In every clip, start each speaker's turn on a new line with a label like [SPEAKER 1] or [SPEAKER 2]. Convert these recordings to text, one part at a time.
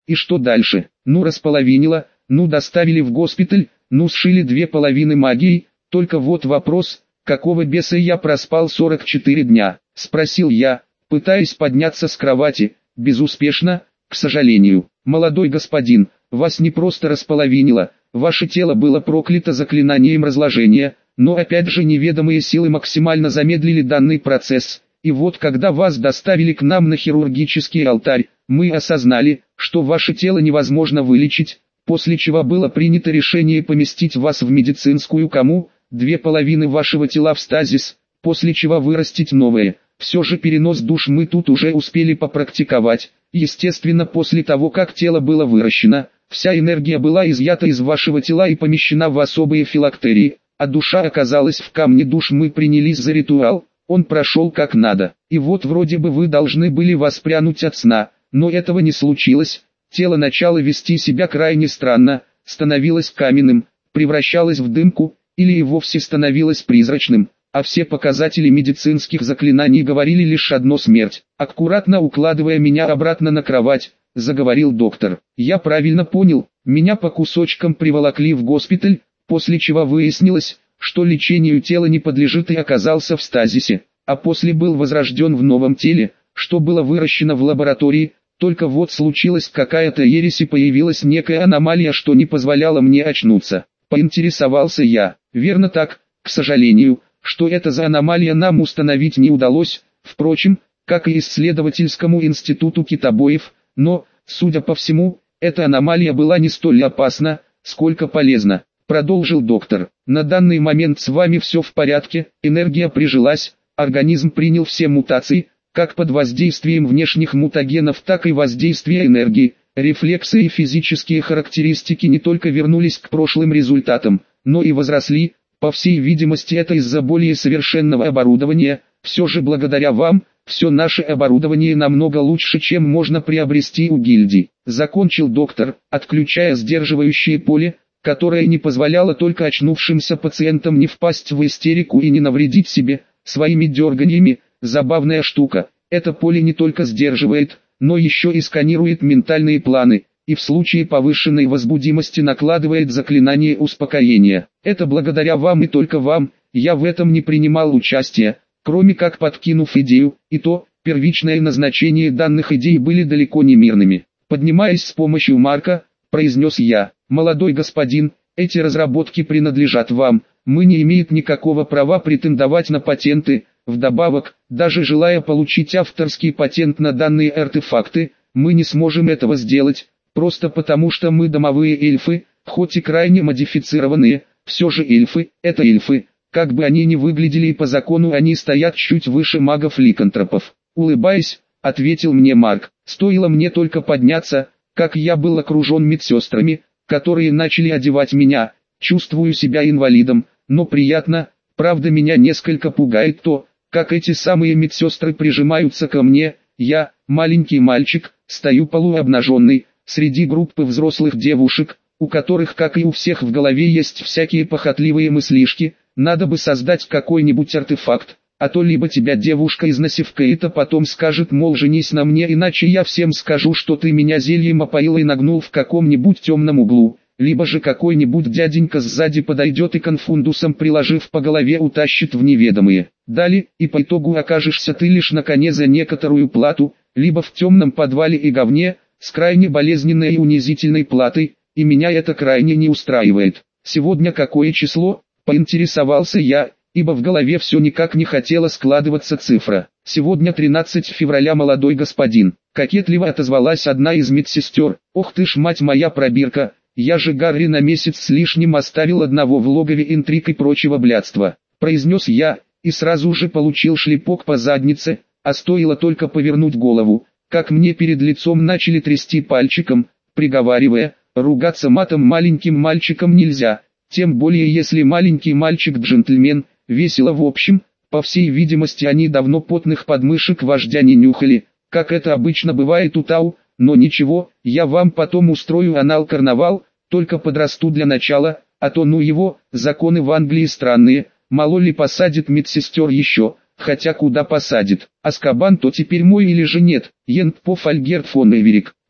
[SPEAKER 1] И что дальше? Ну располовинило, ну доставили в госпиталь, ну сшили 2 половины магией, только вот вопрос, какого беса я проспал 44 дня, спросил я, пытаясь подняться с кровати, безуспешно, к сожалению. Молодой господин, вас не просто располовинило, ваше тело было проклято заклинанием разложения, но опять же неведомые силы максимально замедлили данный процесс. И вот когда вас доставили к нам на хирургический алтарь, мы осознали, что ваше тело невозможно вылечить, после чего было принято решение поместить вас в медицинскую кому, 2 половины вашего тела в стазис, после чего вырастить новое. Все же перенос душ мы тут уже успели попрактиковать. Естественно, после того как тело было выращено, вся энергия была изъята из вашего тела и помещена в особые филактерии, а душа оказалась в камне душ. Мы принялись за ритуал. Он прошел как надо, и вот вроде бы вы должны были воспрянуть от сна, но этого не случилось. Тело начало вести себя крайне странно, становилось каменным, превращалось в дымку, или и вовсе становилось призрачным, а все показатели медицинских заклинаний говорили лишь одно: смерть. Аккуратно укладывая меня обратно на кровать, заговорил доктор. Я правильно понял, меня по кусочкам приволокли в госпиталь, после чего выяснилось, что лечению тела не подлежит, и оказался в стазисе, а после был возрожден в новом теле, что было выращено в лаборатории. Только вот случилась какая-то ересь и появилась некая аномалия, что не позволяла мне очнуться. Поинтересовался я. Верно так, к сожалению, что это за аномалия нам установить не удалось, впрочем, как и исследовательскому институту китобоев, но, судя по всему, эта аномалия была не столь опасна, сколько полезна. Продолжил доктор. На данный момент с вами все в порядке, энергия прижилась, организм принял все мутации, как под воздействием внешних мутагенов, так и воздействия энергии. Рефлексы и физические характеристики не только вернулись к прошлым результатам, но и возросли. По всей видимости, это из-за более совершенного оборудования. Все же благодаря вам, все наше оборудование намного лучше, чем можно приобрести у гильдий. Закончил доктор, отключая сдерживающее поле, которое не позволяло только очнувшимся пациентам не впасть в истерику и не навредить себе своими дерганиями. Забавная штука, это поле не только сдерживает, но еще и сканирует ментальные планы, и в случае повышенной возбудимости накладывает заклинание успокоения. Это благодаря вам и только вам, я в этом не принимал участия, кроме как подкинув идею, и то, первичное назначение данных идей были далеко не мирными. Поднимаясь с помощью Марка, произнес я: молодой господин, эти разработки принадлежат вам, мы не имеем никакого права претендовать на патенты. Вдобавок, даже желая получить авторский патент на данные артефакты, мы не сможем этого сделать, просто потому что мы домовые эльфы, хоть и крайне модифицированные, все же эльфы, это эльфы, как бы они ни выглядели, и по закону они стоят чуть выше магов-ликантропов. Улыбаясь, ответил мне Марк. Стоило мне только подняться, как я был окружен медсестрами, которые начали одевать меня. Чувствую себя инвалидом, но приятно, правда меня несколько пугает то, как эти самые медсестры прижимаются ко мне. Я, маленький мальчик, стою полуобнаженный, среди группы взрослых девушек, у которых, как и у всех, в голове есть всякие похотливые мыслишки. Надо бы создать какой-нибудь артефакт, а то либо тебя девушка изнасилует, а потом скажет, мол, женись на мне, иначе я всем скажу, что ты меня зельем опоил и нагнул в каком-нибудь темном углу. Либо же какой-нибудь дяденька сзади подойдет и конфундусом приложив по голове утащит в неведомые дали, и по итогу окажешься ты лишь на коне за некоторую плату, либо в темном подвале и говне, с крайне болезненной и унизительной платой, и меня это крайне не устраивает. Сегодня какое число? Поинтересовался я, ибо в голове все никак не хотела складываться цифра. Сегодня 13 февраля, молодой господин. Кокетливо отозвалась одна из медсестер. Ох ты ж, мать моя пробирка! Я же Гарри на месяц с лишним оставил одного в логове интриг и прочего блядства, произнес я, и сразу же получил шлепок по заднице, а стоило только повернуть голову, как мне перед лицом начали трясти пальчиком, приговаривая, ругаться матом маленьким мальчиком нельзя, тем более если маленький мальчик джентльмен. Весело в общем, по всей видимости они давно потных подмышек вождя не нюхали, как это обычно бывает у Тау. Но ничего, я вам потом устрою анал-карнавал, только подрасту для начала, а то ну его, законы в Англии странные, мало ли посадит медсестер еще, хотя куда посадит, Азкабан то теперь мой или же нет, Йентпоф Альгерт фон Эверик.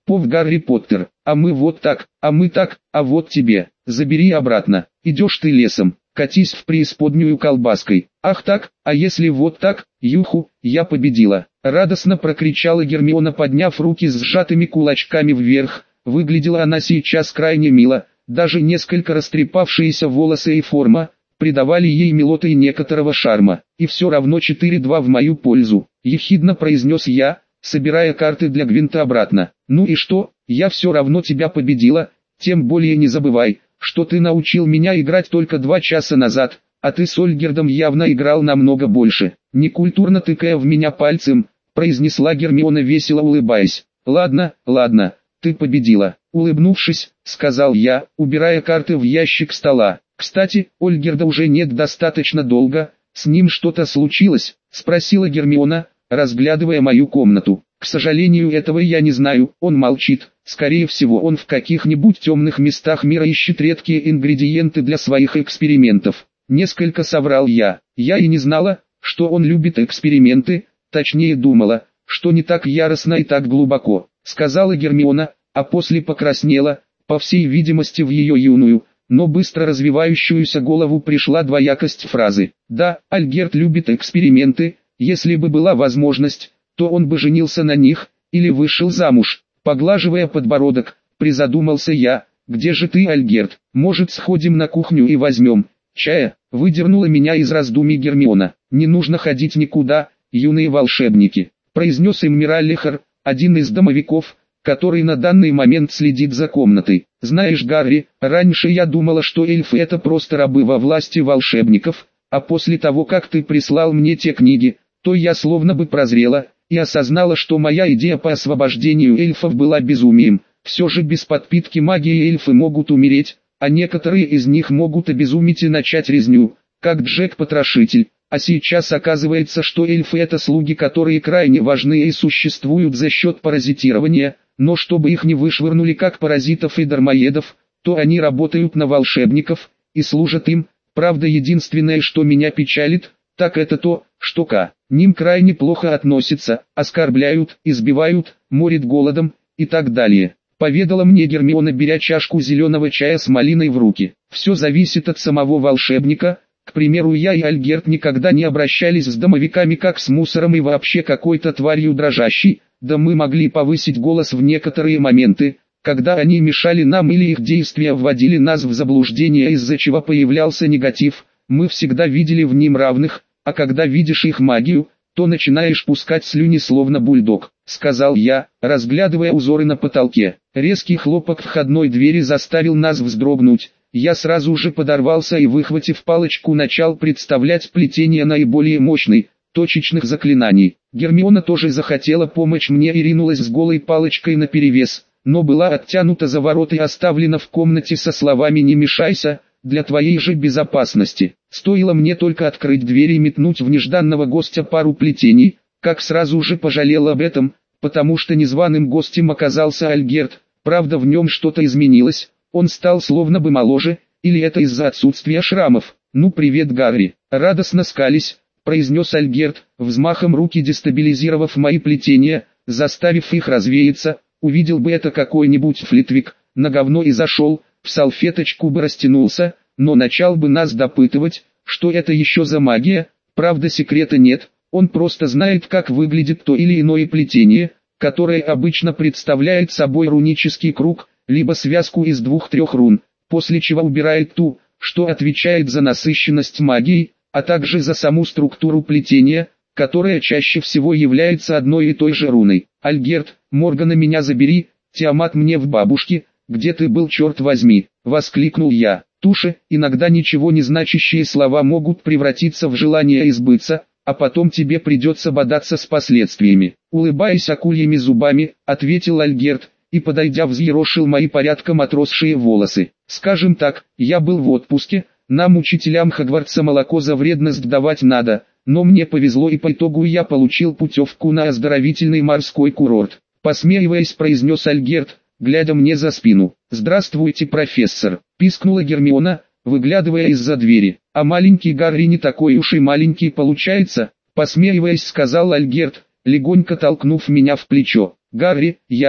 [SPEAKER 1] Пов Гарри Поттер, а мы вот так, а мы так, а вот тебе, забери обратно, идешь ты лесом, катись в преисподнюю колбаской. Ах так, а если вот так, юху, я победила. Радостно прокричала Гермиона, подняв руки с сжатыми кулачками вверх. Выглядела она сейчас крайне мило, даже несколько растрепавшиеся волосы и форма придавали ей милоты и некоторого шарма. И все равно 4-2 в мою пользу, ехидно произнес я, собирая карты для Гвинта обратно. Ну и что, я все равно тебя победила, тем более не забывай, что ты научил меня играть только 2 часа назад, а ты с Ольгердом явно играл намного больше. Некультурно тыкая в меня пальцем, произнесла Гермиона, весело улыбаясь. Ладно, ладно, ты победила. Улыбнувшись, сказал я, убирая карты в ящик стола. Кстати, Ольгерда уже нет достаточно долго, с ним что-то случилось, спросила Гермиона, разглядывая мою комнату. К сожалению, этого я не знаю, он молчит. Скорее всего, он в каких-нибудь темных местах мира ищет редкие ингредиенты для своих экспериментов. Несколько соврал я. Я и не знала, что он любит эксперименты, точнее думала, что не так яростно и так глубоко, сказала Гермиона, а после покраснела. По всей видимости, в ее юную, но быстро развивающуюся голову пришла двоякость фразы. Да, Альгерт любит эксперименты, если бы была возможность, то он бы женился на них, или вышел замуж. Поглаживая подбородок, призадумался я. Где же ты, Альгерт? Может, сходим на кухню и возьмем чая? Выдернула меня из раздумий Гермиона. Не нужно ходить никуда, юные волшебники, произнес им Мираллихар, один из домовиков, который на данный момент следит за комнатой. Знаешь, Гарри, раньше я думала, что эльфы это просто рабы во власти волшебников, а после того, как ты прислал мне те книги, то я словно бы прозрела и осознала, что моя идея по освобождению эльфов была безумием. Все же без подпитки магии эльфы могут умереть, а некоторые из них могут обезуметь и начать резню, как Джек-потрошитель. А сейчас оказывается, что эльфы это слуги, которые крайне важны и существуют за счет паразитирования, но чтобы их не вышвырнули как паразитов и дармоедов, то они работают на волшебников и служат им. Правда, единственное, что меня печалит, так это то, что к ним крайне плохо относятся, оскорбляют, избивают, морят голодом и так далее. Поведала мне Гермиона, беря чашку зеленого чая с малиной в руки. Все зависит от самого волшебника. К примеру, я и Альгерт никогда не обращались с домовиками как с мусором и вообще какой-то тварью дрожащей, да мы могли повысить голос в некоторые моменты, когда они мешали нам или их действия вводили нас в заблуждение, из-за чего появлялся негатив. Мы всегда видели в ним равных, а когда видишь их магию, то начинаешь пускать слюни словно бульдог, сказал я, разглядывая узоры на потолке. Резкий хлопок входной двери заставил нас вздрогнуть. Я сразу же подорвался и, выхватив палочку, начал представлять плетение наиболее мощной, точечных заклинаний. Гермиона тоже захотела помочь мне и ринулась с голой палочкой наперевес, но была оттянута за ворота и оставлена в комнате со словами «не мешайся, для твоей же безопасности». Стоило мне только открыть дверь и метнуть в нежданного гостя пару плетений, как сразу же пожалел об этом, потому что незваным гостем оказался Альгерт. Правда, в нем что-то изменилось, он стал словно бы моложе, или это из-за отсутствия шрамов. «Ну привет, Гарри», радостно скались, произнес Альгерт, взмахом руки дестабилизировав мои плетения, заставив их развеяться. Увидел бы это какой-нибудь Флитвик, на говно и зашел, в салфеточку бы растянулся, но начал бы нас допытывать, что это еще за магия. Правда, секрета нет, он просто знает, как выглядит то или иное плетение, которое обычно представляет собой рунический круг, либо связку из 2-3 рун, после чего убирает ту, что отвечает за насыщенность магии, а также за саму структуру плетения, которая чаще всего является одной и той же руной. «Альгерт, Моргана меня забери, Тиамат мне в бабушке, где ты был, черт возьми?» — воскликнул я. Туши, иногда ничего не значащие слова могут превратиться в желание избыться, а потом тебе придется бодаться с последствиями. Улыбаясь акульями зубами, ответил Альгерт, и, подойдя, взъерошил мои порядком отросшие волосы. Скажем так, я был в отпуске, нам, учителям Хогвартса, молоко за вредность давать надо, но мне повезло, и по итогу я получил путевку на оздоровительный морской курорт. Посмеиваясь, произнес Альгерт, глядя мне за спину. «Здравствуйте, профессор», — пискнула Гермиона, выглядывая из-за двери. «А маленький Гарри не такой уж и маленький получается», — посмеиваясь, сказал Альгерт, легонько толкнув меня в плечо. «Гарри, я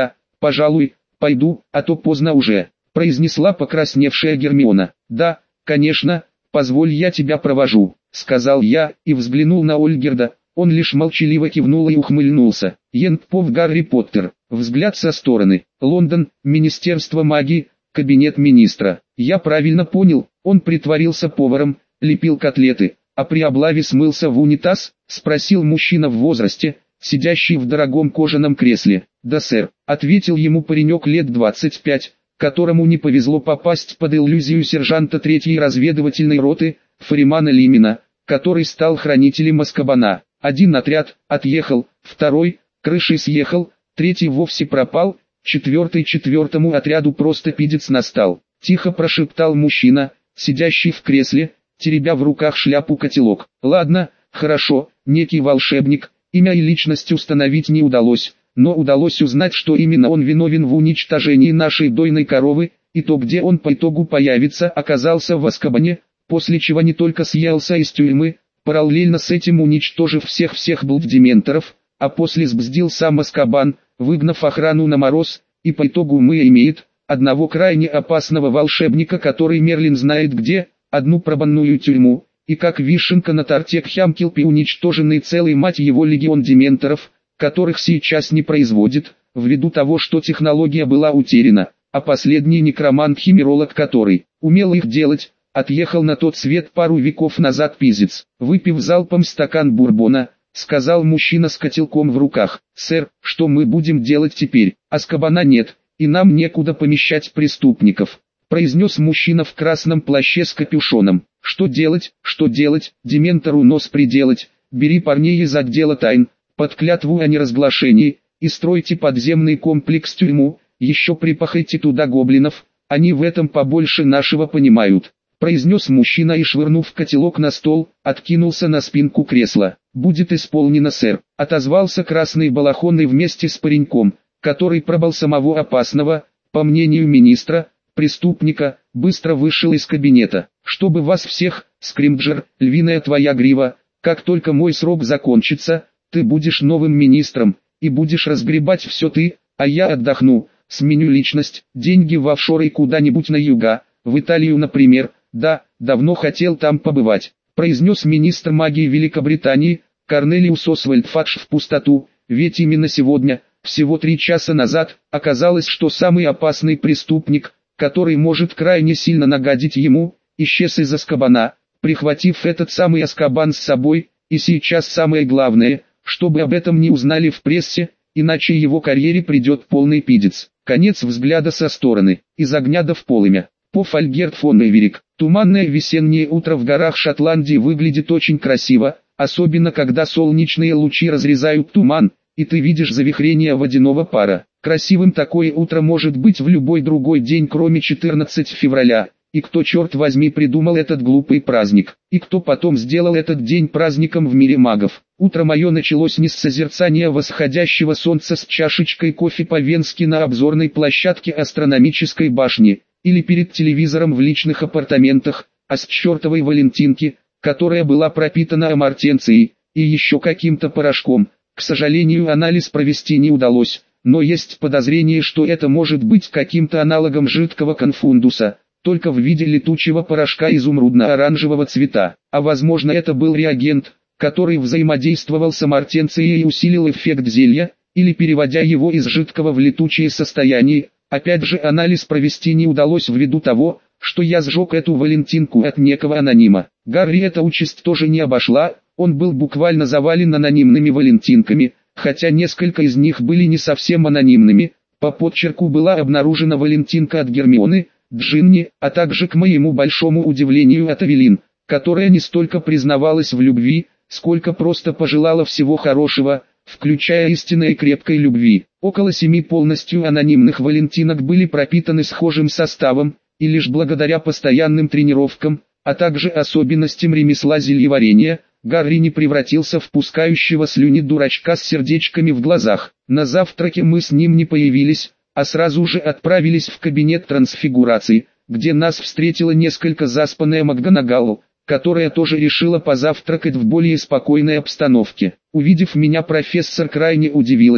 [SPEAKER 1] «Пожалуй, пойду, а то поздно уже», — произнесла покрасневшая Гермиона. «Да, конечно, позволь я тебя провожу», — сказал я, и взглянул на Ольгерда. Он лишь молчаливо кивнул и ухмыльнулся. Янпов Гарри Поттер. Взгляд со стороны. Лондон, Министерство магии, кабинет министра. Я правильно понял, он притворился поваром, лепил котлеты, а при облаве смылся в унитаз? Спросил мужчина в возрасте, сидящий в дорогом кожаном кресле. «Да, сэр», — ответил ему паренек лет 25, которому не повезло попасть под иллюзию сержанта 3-й разведывательной роты, Фаримана Лимина, который стал хранителем Азкабана. Один отряд отъехал, второй крышей съехал, третий вовсе пропал, четвертый четвертому отряду просто пиздец настал. Тихо прошептал мужчина, сидящий в кресле, теребя в руках шляпу-котелок. Ладно, хорошо, некий волшебник, имя и личность установить не удалось, но удалось узнать, что именно он виновен в уничтожении нашей дойной коровы, и то, где он по итогу появится, оказался в Азкабане, после чего не только съелся из тюрьмы, параллельно с этим уничтожив всех блуддементоров, а после сбздил сам Азкабан, выгнав охрану на мороз, и по итогу мы имеет одного крайне опасного волшебника, который Мерлин знает где, одну пробанную тюрьму, и как вишенка на торте к Хямкилпе уничтоженный целый мать его легион дементоров, которых сейчас не производит, ввиду того, что технология была утеряна, а последний некромант-химеролог, который умел их делать, отъехал на тот свет пару веков назад пиздец. Выпив залпом стакан бурбона, сказал мужчина с котелком в руках: «Сэр, что мы будем делать теперь? Азкабана нет, и нам некуда помещать преступников», произнес мужчина в красном плаще с капюшоном. «Что делать, дементору нос приделать, бери парней из отдела тайн, под клятву о неразглашении, и стройте подземный комплекс-тюрьму, еще припахайте туда гоблинов, они в этом побольше нашего понимают», произнес мужчина и, швырнув котелок на стол, откинулся на спинку кресла. «Будет исполнено, сэр», отозвался красный балахонный вместе с пареньком, который пробыл самого опасного, по мнению министра, преступника, быстро вышел из кабинета. «Чтобы вас всех, Скримджер, львиная твоя грива, как только мой срок закончится, ты будешь новым министром, и будешь разгребать все ты, а я отдохну, сменю личность, деньги в офшоры куда-нибудь на юга, в Италию, например. Да, давно хотел там побывать», произнес министр магии Великобритании, Корнелиус Освальд Фадж в пустоту, ведь именно сегодня, всего 3 часа назад, оказалось, что самый опасный преступник, который может крайне сильно нагадить ему, исчез из Азкабана, прихватив этот самый Азкабан с собой, и сейчас самое главное, чтобы об этом не узнали в прессе, иначе его карьере придет полный пиздец. Конец взгляда со стороны, из огня до в полымя. Поф Альгерт фон Эверик. Туманное весеннее утро в горах Шотландии выглядит очень красиво, особенно когда солнечные лучи разрезают туман, и ты видишь завихрение водяного пара. Красивым такое утро может быть в любой другой день, кроме 14 февраля. И кто, черт возьми, придумал этот глупый праздник? И кто потом сделал этот день праздником в мире магов? Утро мое началось не с созерцания восходящего солнца с чашечкой кофе по-венски на обзорной площадке астрономической башни, или перед телевизором в личных апартаментах, а с чертовой валентинки, которая была пропитана амартенцией, и еще каким-то порошком. К сожалению, анализ провести не удалось, но есть подозрение, что это может быть каким-то аналогом жидкого конфундуса, только в виде летучего порошка изумрудно-оранжевого цвета. А возможно, это был реагент, который взаимодействовал с амартенцией и усилил эффект зелья, или переводя его из жидкого в летучее состояние. Опять же, анализ провести не удалось ввиду того, что я сжег эту валентинку от некого анонима. Гарри эта участь тоже не обошла, он был буквально завален анонимными валентинками, хотя несколько из них были не совсем анонимными. По подчерку была обнаружена валентинка от Гермионы, Джинни, а также, к моему большому удивлению, от Эвелин, которая не столько признавалась в любви, сколько просто пожелала всего хорошего, включая истинной крепкой любви. Около 7 полностью анонимных валентинок были пропитаны схожим составом, и лишь благодаря постоянным тренировкам, а также особенностям ремесла зельеварения, Гарри не превратился в пускающего слюни дурачка с сердечками в глазах. На завтраке мы с ним не появились, а сразу же отправились в кабинет трансфигурации, где нас встретила несколько заспанная МакГонагал, которая тоже решила позавтракать в более спокойной обстановке. Увидев меня, профессор крайне удивилась,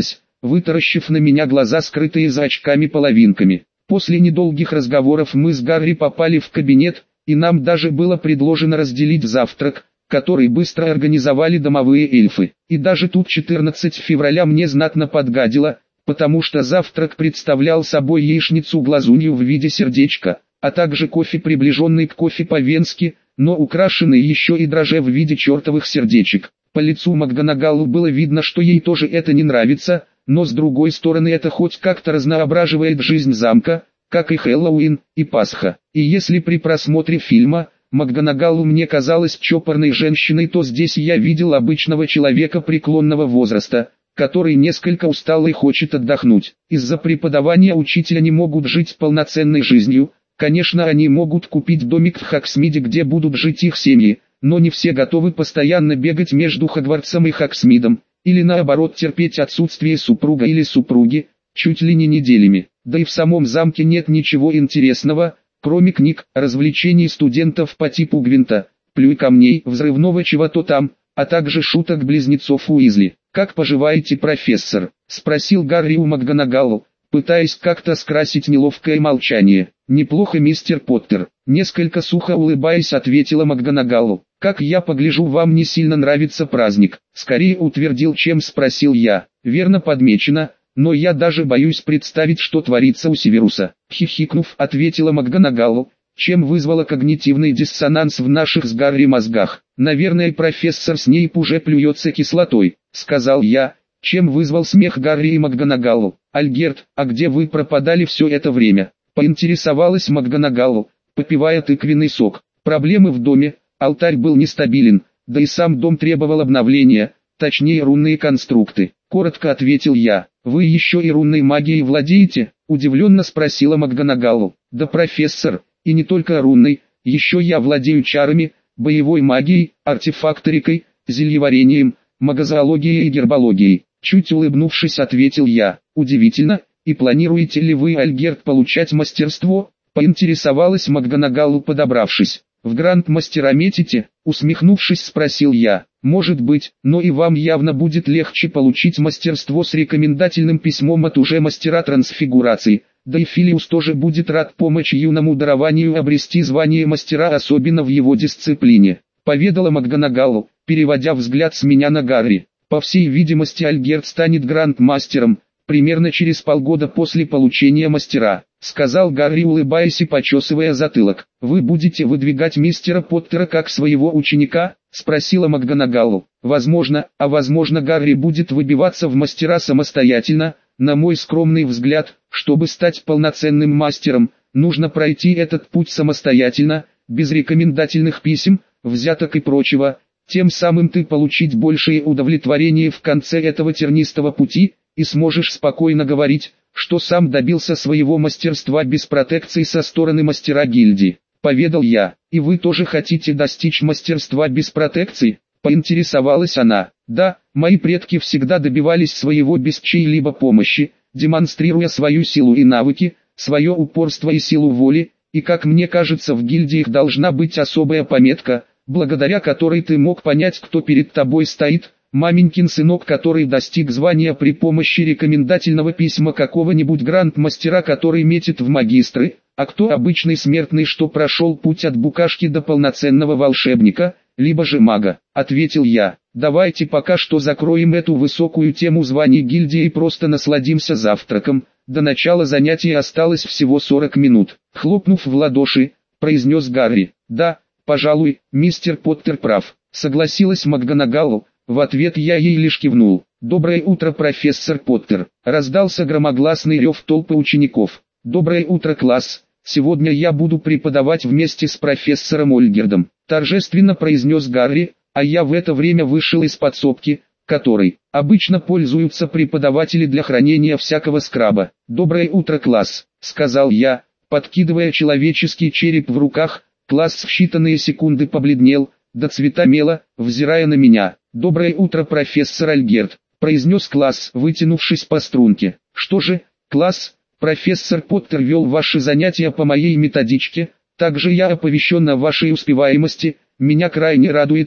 [SPEAKER 1] вытаращив на меня глаза, скрытые за очками-половинками. После недолгих разговоров мы с Гарри попали в кабинет, и нам даже было предложено разделить завтрак, который быстро организовали домовые эльфы. И даже тут 14 февраля мне знатно подгадило, потому что завтрак представлял собой яичницу-глазунью в виде сердечка, а также кофе, приближенный к кофе по-венски, но украшенный еще и дрожжи в виде чертовых сердечек. По лицу МакГонагалл было видно, что ей тоже это не нравится, но с другой стороны это хоть как-то разноображивает жизнь замка, как и Хэллоуин, и Пасха. И если при просмотре фильма МакГонагалл мне казалась чопорной женщиной, то здесь я видел обычного человека преклонного возраста, который несколько устал и хочет отдохнуть. Из-за преподавания учителя не могут жить полноценной жизнью. Конечно, они могут купить домик в Хоксмиде, где будут жить их семьи, но не все готовы постоянно бегать между Хогвартсом и Хоксмидом, или наоборот терпеть отсутствие супруга или супруги, чуть ли не неделями. Да и в самом замке нет ничего интересного, кроме книг, развлечений студентов по типу Гвинта, плюй камней, взрывного чего-то там, а также шуток близнецов Уизли. «Как поживаете, профессор?» – спросил Гарри у МакГонагалл, пытаясь как-то скрасить неловкое молчание. «Неплохо, мистер Поттер», – несколько сухо улыбаясь ответила МакГонагалл. «Как я погляжу, вам не сильно нравится праздник?» Скорее утвердил, чем спросил я. «Верно подмечено, но я даже боюсь представить, что творится у Северуса». Хихикнув, ответила МакГонагалл, чем вызвала когнитивный диссонанс в наших с Гарри мозгах. «Наверное, профессор Снейп уже плюется кислотой», — сказал я, чем вызвал смех Гарри и МакГонагалл. «Альгерт, а где вы пропадали все это время?» — поинтересовалась МакГонагалл, попивая тыквенный сок. «Проблемы в доме, алтарь был нестабилен, да и сам дом требовал обновления, точнее рунные конструкты», — коротко ответил я. «Вы еще и рунной магией владеете?» — удивленно спросила МакГонагалл. «Да, профессор, и не только рунной, еще я владею чарами, боевой магией, артефакторикой, зельеварением, магозоологией и гербологией», — чуть улыбнувшись ответил я. «Удивительно, и планируете ли вы, Альгерт, получать мастерство?» — поинтересовалась МакГонагалл, подобравшись. «В гранд-мастера метите?» — усмехнувшись спросил я. «Может быть, но и вам явно будет легче получить мастерство с рекомендательным письмом от уже мастера трансфигурации. Да и Филиус тоже будет рад помочь юному дарованию обрести звание мастера, особенно в его дисциплине», — поведала МакГонагалл, переводя взгляд с меня на Гарри. «По всей видимости, Альгерт станет гранд-мастером примерно через полгода после получения мастера», — сказал Гарри, улыбаясь и почесывая затылок. «Вы будете выдвигать мистера Поттера как своего ученика?» — спросила МакГонагалл. «Возможно, а возможно Гарри будет выбиваться в мастера самостоятельно. На мой скромный взгляд, чтобы стать полноценным мастером, нужно пройти этот путь самостоятельно, без рекомендательных писем, взяток и прочего. Тем самым ты получить большее удовлетворение в конце этого тернистого пути, и сможешь спокойно говорить, что сам добился своего мастерства без протекции со стороны мастера гильдии», — поведал я. «И вы тоже хотите достичь мастерства без протекции?» — поинтересовалась она. «Да, мои предки всегда добивались своего без чьей-либо помощи, демонстрируя свою силу и навыки, свое упорство и силу воли, и как мне кажется, в гильдиях должна быть особая пометка, благодаря которой ты мог понять, кто перед тобой стоит, маменькин сынок, который достиг звания при помощи рекомендательного письма какого-нибудь гранд-мастера, который метит в магистры, а кто обычный смертный, что прошел путь от букашки до полноценного волшебника, либо же мага», — ответил я. «Давайте пока что закроем эту высокую тему званий гильдии и просто насладимся завтраком. До начала занятия осталось всего 40 минут», — хлопнув в ладоши, произнес Гарри. «Да, пожалуй, мистер Поттер прав», — согласилась МакГонагалл. В ответ я ей лишь кивнул. «Доброе утро, профессор Поттер!» Раздался громогласный рев толпы учеников. «Доброе утро, класс! Сегодня я буду преподавать вместе с профессором Ольгердом», торжественно произнес Гарри, а я в это время вышел из подсобки, которой обычно пользуются преподаватели для хранения всякого скраба. «Доброе утро, класс!» — сказал я, подкидывая человеческий череп в руках. Класс в считанные секунды побледнел до цвета мела, взирая на меня. «Доброе утро, профессор Альгерт», — произнес класс, вытянувшись по струнке. «Что же, класс, профессор Поттер вел ваши занятия по моей методичке, также я оповещен о вашей успеваемости. Меня крайне радует то,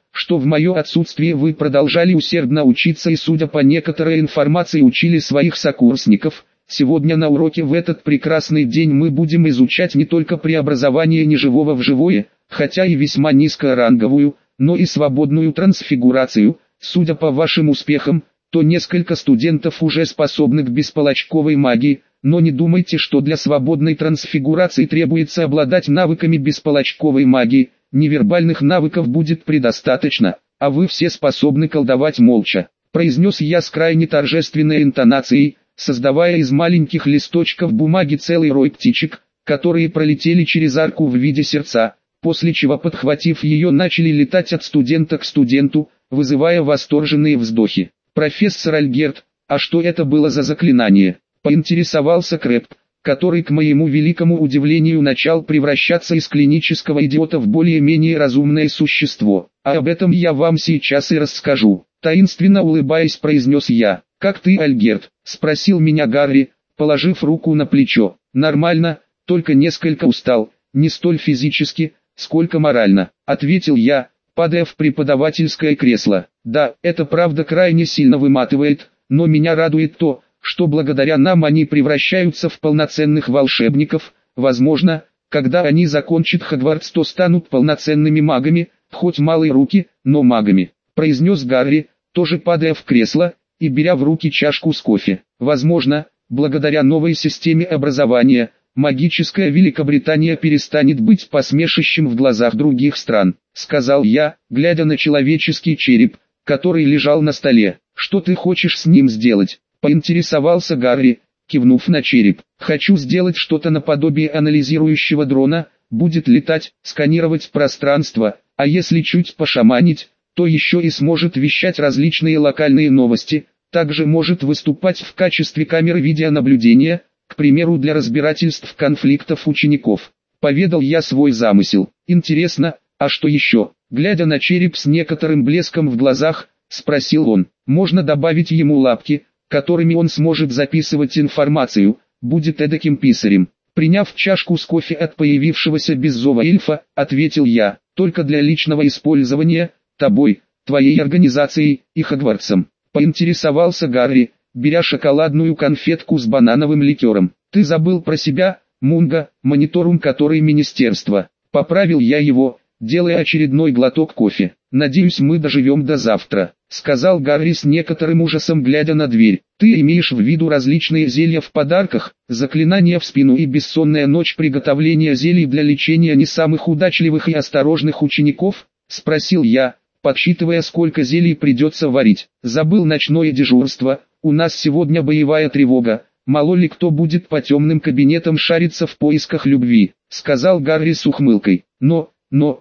[SPEAKER 1] что в мое отсутствие вы продолжали усердно учиться и, судя по некоторой информации, учили своих сокурсников. Сегодня на уроке в этот прекрасный день мы будем изучать не только преобразование неживого в живое, хотя и весьма низкоранговую, но и свободную трансфигурацию. Судя по вашим успехам, то несколько студентов уже способны к бесполочковой магии, но не думайте, что для свободной трансфигурации требуется обладать навыками бесполочковой магии. Невербальных навыков будет предостаточно, а вы все способны колдовать молча, произнес я с крайне торжественной интонацией, создавая из маленьких листочков бумаги целый рой птичек, которые пролетели через арку в виде сердца, после чего, подхватив ее, начали летать от студента к студенту, вызывая восторженные вздохи. «Профессор Альгерт, а что это было за заклинание?» — поинтересовался Крэб, который, к моему великому удивлению, начал превращаться из клинического идиота в более-менее разумное существо. «А об этом я вам сейчас и расскажу», — таинственно улыбаясь, произнес я. «Как ты, Альгерт?» — спросил меня Гарри, положив руку на плечо. «Нормально, только несколько устал, не столь физически, сколько морально», — ответил я, падая в преподавательское кресло. «Да, это правда крайне сильно выматывает, но меня радует то, что благодаря нам они превращаются в полноценных волшебников. Возможно, когда они закончат Хогвартс, то станут полноценными магами, хоть малые руки, но магами», — произнес Гарри, тоже падая в кресло и беря в руки чашку с кофе. «Возможно, благодаря новой системе образования, магическая Великобритания перестанет быть посмешищем в глазах других стран», — сказал я, глядя на человеческий череп, который лежал на столе. «Что ты хочешь с ним сделать?» — поинтересовался Гарри, кивнув на череп. «Хочу сделать что-то наподобие анализирующего дрона, будет летать, сканировать пространство, а если чуть пошаманить, то еще и сможет вещать различные локальные новости, также может выступать в качестве камеры видеонаблюдения, к примеру для разбирательств конфликтов учеников». Поведал я свой замысел. «Интересно, а что еще?» Глядя на череп с некоторым блеском в глазах, спросил он. «Можно добавить ему лапки, которыми он сможет записывать информацию, будет эдаким писарем». Приняв чашку с кофе от появившегося без зова эльфа, ответил я. «Только для личного использования, тобой, твоей организацией и Хогвартсом», — поинтересовался Гарри, беря шоколадную конфетку с банановым ликером. «Ты забыл про себя, Мунга, мониторум который министерства», — поправил я его, делая очередной глоток кофе. «Надеюсь, мы доживем до завтра», — сказал Гарри с некоторым ужасом, глядя на дверь. «Ты имеешь в виду различные зелья в подарках, заклинания в спину и бессонная ночь приготовления зелий для лечения не самых удачливых и осторожных учеников?» — спросил я, подсчитывая, сколько зелий придется варить. «Забыл ночное дежурство, у нас сегодня боевая тревога, мало ли кто будет по темным кабинетам шариться в поисках любви», — сказал Гарри с ухмылкой. Но,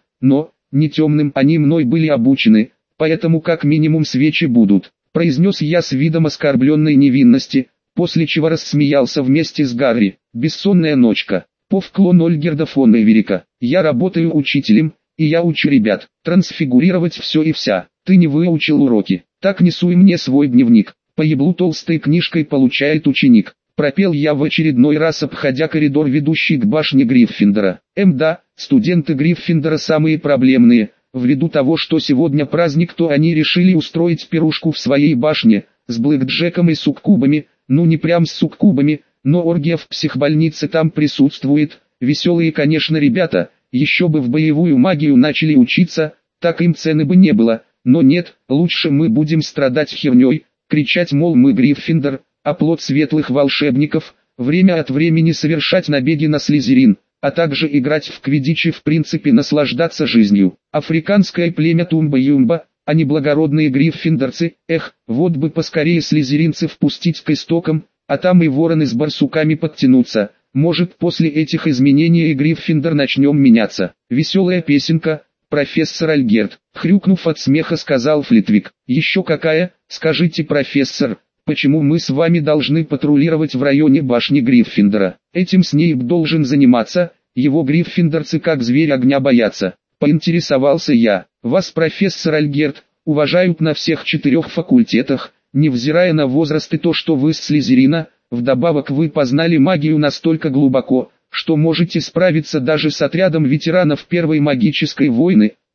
[SPEAKER 1] не темным они мной были обучены, поэтому как минимум свечи будут», — произнес я с видом оскорбленной невинности, после чего рассмеялся вместе с Гарри. «Бессонная ночка. Повклон Ольгерда фон Эверика. Я работаю учителем, и я учу ребят трансфигурировать все и вся. Ты не выучил уроки, так несуй мне свой дневник. По еблу толстой книжкой получает ученик», — пропел я в очередной раз, обходя коридор, ведущий к башне Гриффиндора. Да, студенты Гриффиндора самые проблемные. Ввиду того, что сегодня праздник, то они решили устроить пирушку в своей башне, с блэкджеком и суккубами, ну не прям с суккубами, но оргия в психбольнице там присутствует. Веселые, конечно, ребята, еще бы в боевую магию начали учиться, так им цены бы не было, но нет, лучше мы будем страдать херней, кричать, мол, мы Гриффиндор, оплот светлых волшебников, время от времени совершать набеги на Слизерин, а также играть в квиддич и в принципе наслаждаться жизнью. Африканское племя Тумба-Юмба, а не благородные гриффиндорцы, вот бы поскорее слизеринцев пустить к истокам, а там и вороны с барсуками подтянутся. Может, после этих изменений и Гриффиндор начнем меняться. Веселая песенка, профессор Альгерт, хрюкнув от смеха, сказал Флитвик. «Еще какая? Скажите, профессор, почему мы с вами должны патрулировать в районе башни Гриффиндора? Этим Снейп должен заниматься, его гриффиндорцы как зверь огня боятся», — поинтересовался я. «Вас, профессор Альгерт, уважают на всех 4 факультетах, невзирая на возраст и то, что вы с Слизерина, вдобавок вы познали магию настолько глубоко, что можете справиться даже с отрядом ветеранов Первой магической войны»,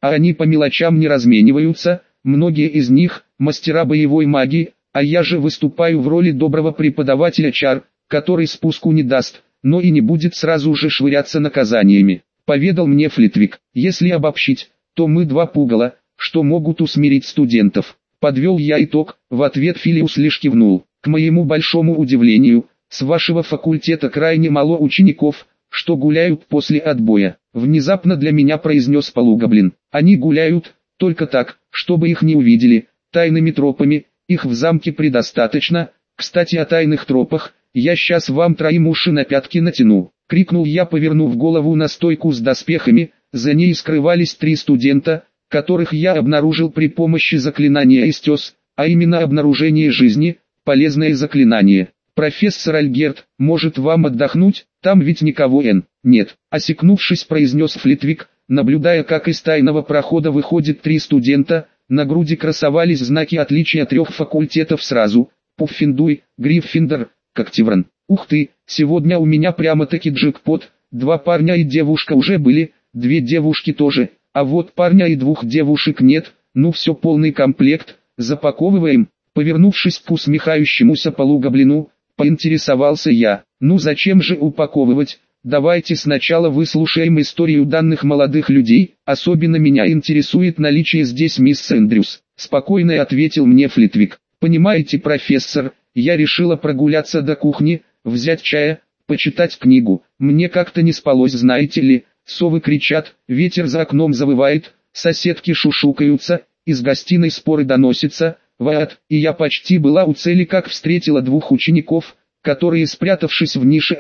[SPEAKER 1] а они по мелочам не размениваются, многие из них – мастера боевой магии, а я же выступаю в роли доброго преподавателя чар, который спуску не даст, но и не будет сразу же швыряться наказаниями. Поведал мне Флитвик. Если обобщить, то мы два пугала, что могут усмирить студентов. Подвел я итог, в ответ Филиус лишь кивнул. К моему большому удивлению, с вашего факультета крайне мало учеников, что гуляют после отбоя. Внезапно для меня произнес полугоблин. Они гуляют, только так, чтобы их не увидели, тайными тропами, их в замке предостаточно. Кстати, о тайных тропах, я сейчас вам троим уши на пятки натяну. Крикнул я, повернув голову на стойку с доспехами, за ней скрывались 3 студента, которых я обнаружил при помощи заклинания «Истес», а именно обнаружение жизни, полезное заклинание. «Профессор Альгерт, может вам отдохнуть, там ведь никого нет», осекнувшись, произнес Флитвик, наблюдая, как из тайного прохода выходит 3 студента, на груди красовались знаки отличия 3 факультетов сразу, Пуффиндуй, Гриффиндор, Когтевран. Ух ты, сегодня у меня прямо-таки джекпот, 2 парня и девушка уже были, 2 девушки тоже, а вот парня и 2 девушек нет, ну все полный комплект, запаковываем. Повернувшись к усмехающемуся полугоблину, поинтересовался я. Ну зачем же упаковывать, давайте сначала выслушаем историю данных молодых людей, особенно меня интересует наличие здесь мисс Эндрюс. Спокойно ответил мне Флитвик. Понимаете, профессор, я решила прогуляться до кухни, взять чая, почитать книгу. Мне как-то не спалось, знаете ли, совы кричат, ветер за окном завывает, соседки шушукаются, из гостиной споры доносятся. И я почти была у цели, как встретила 2 учеников, которые, спрятавшись в нише,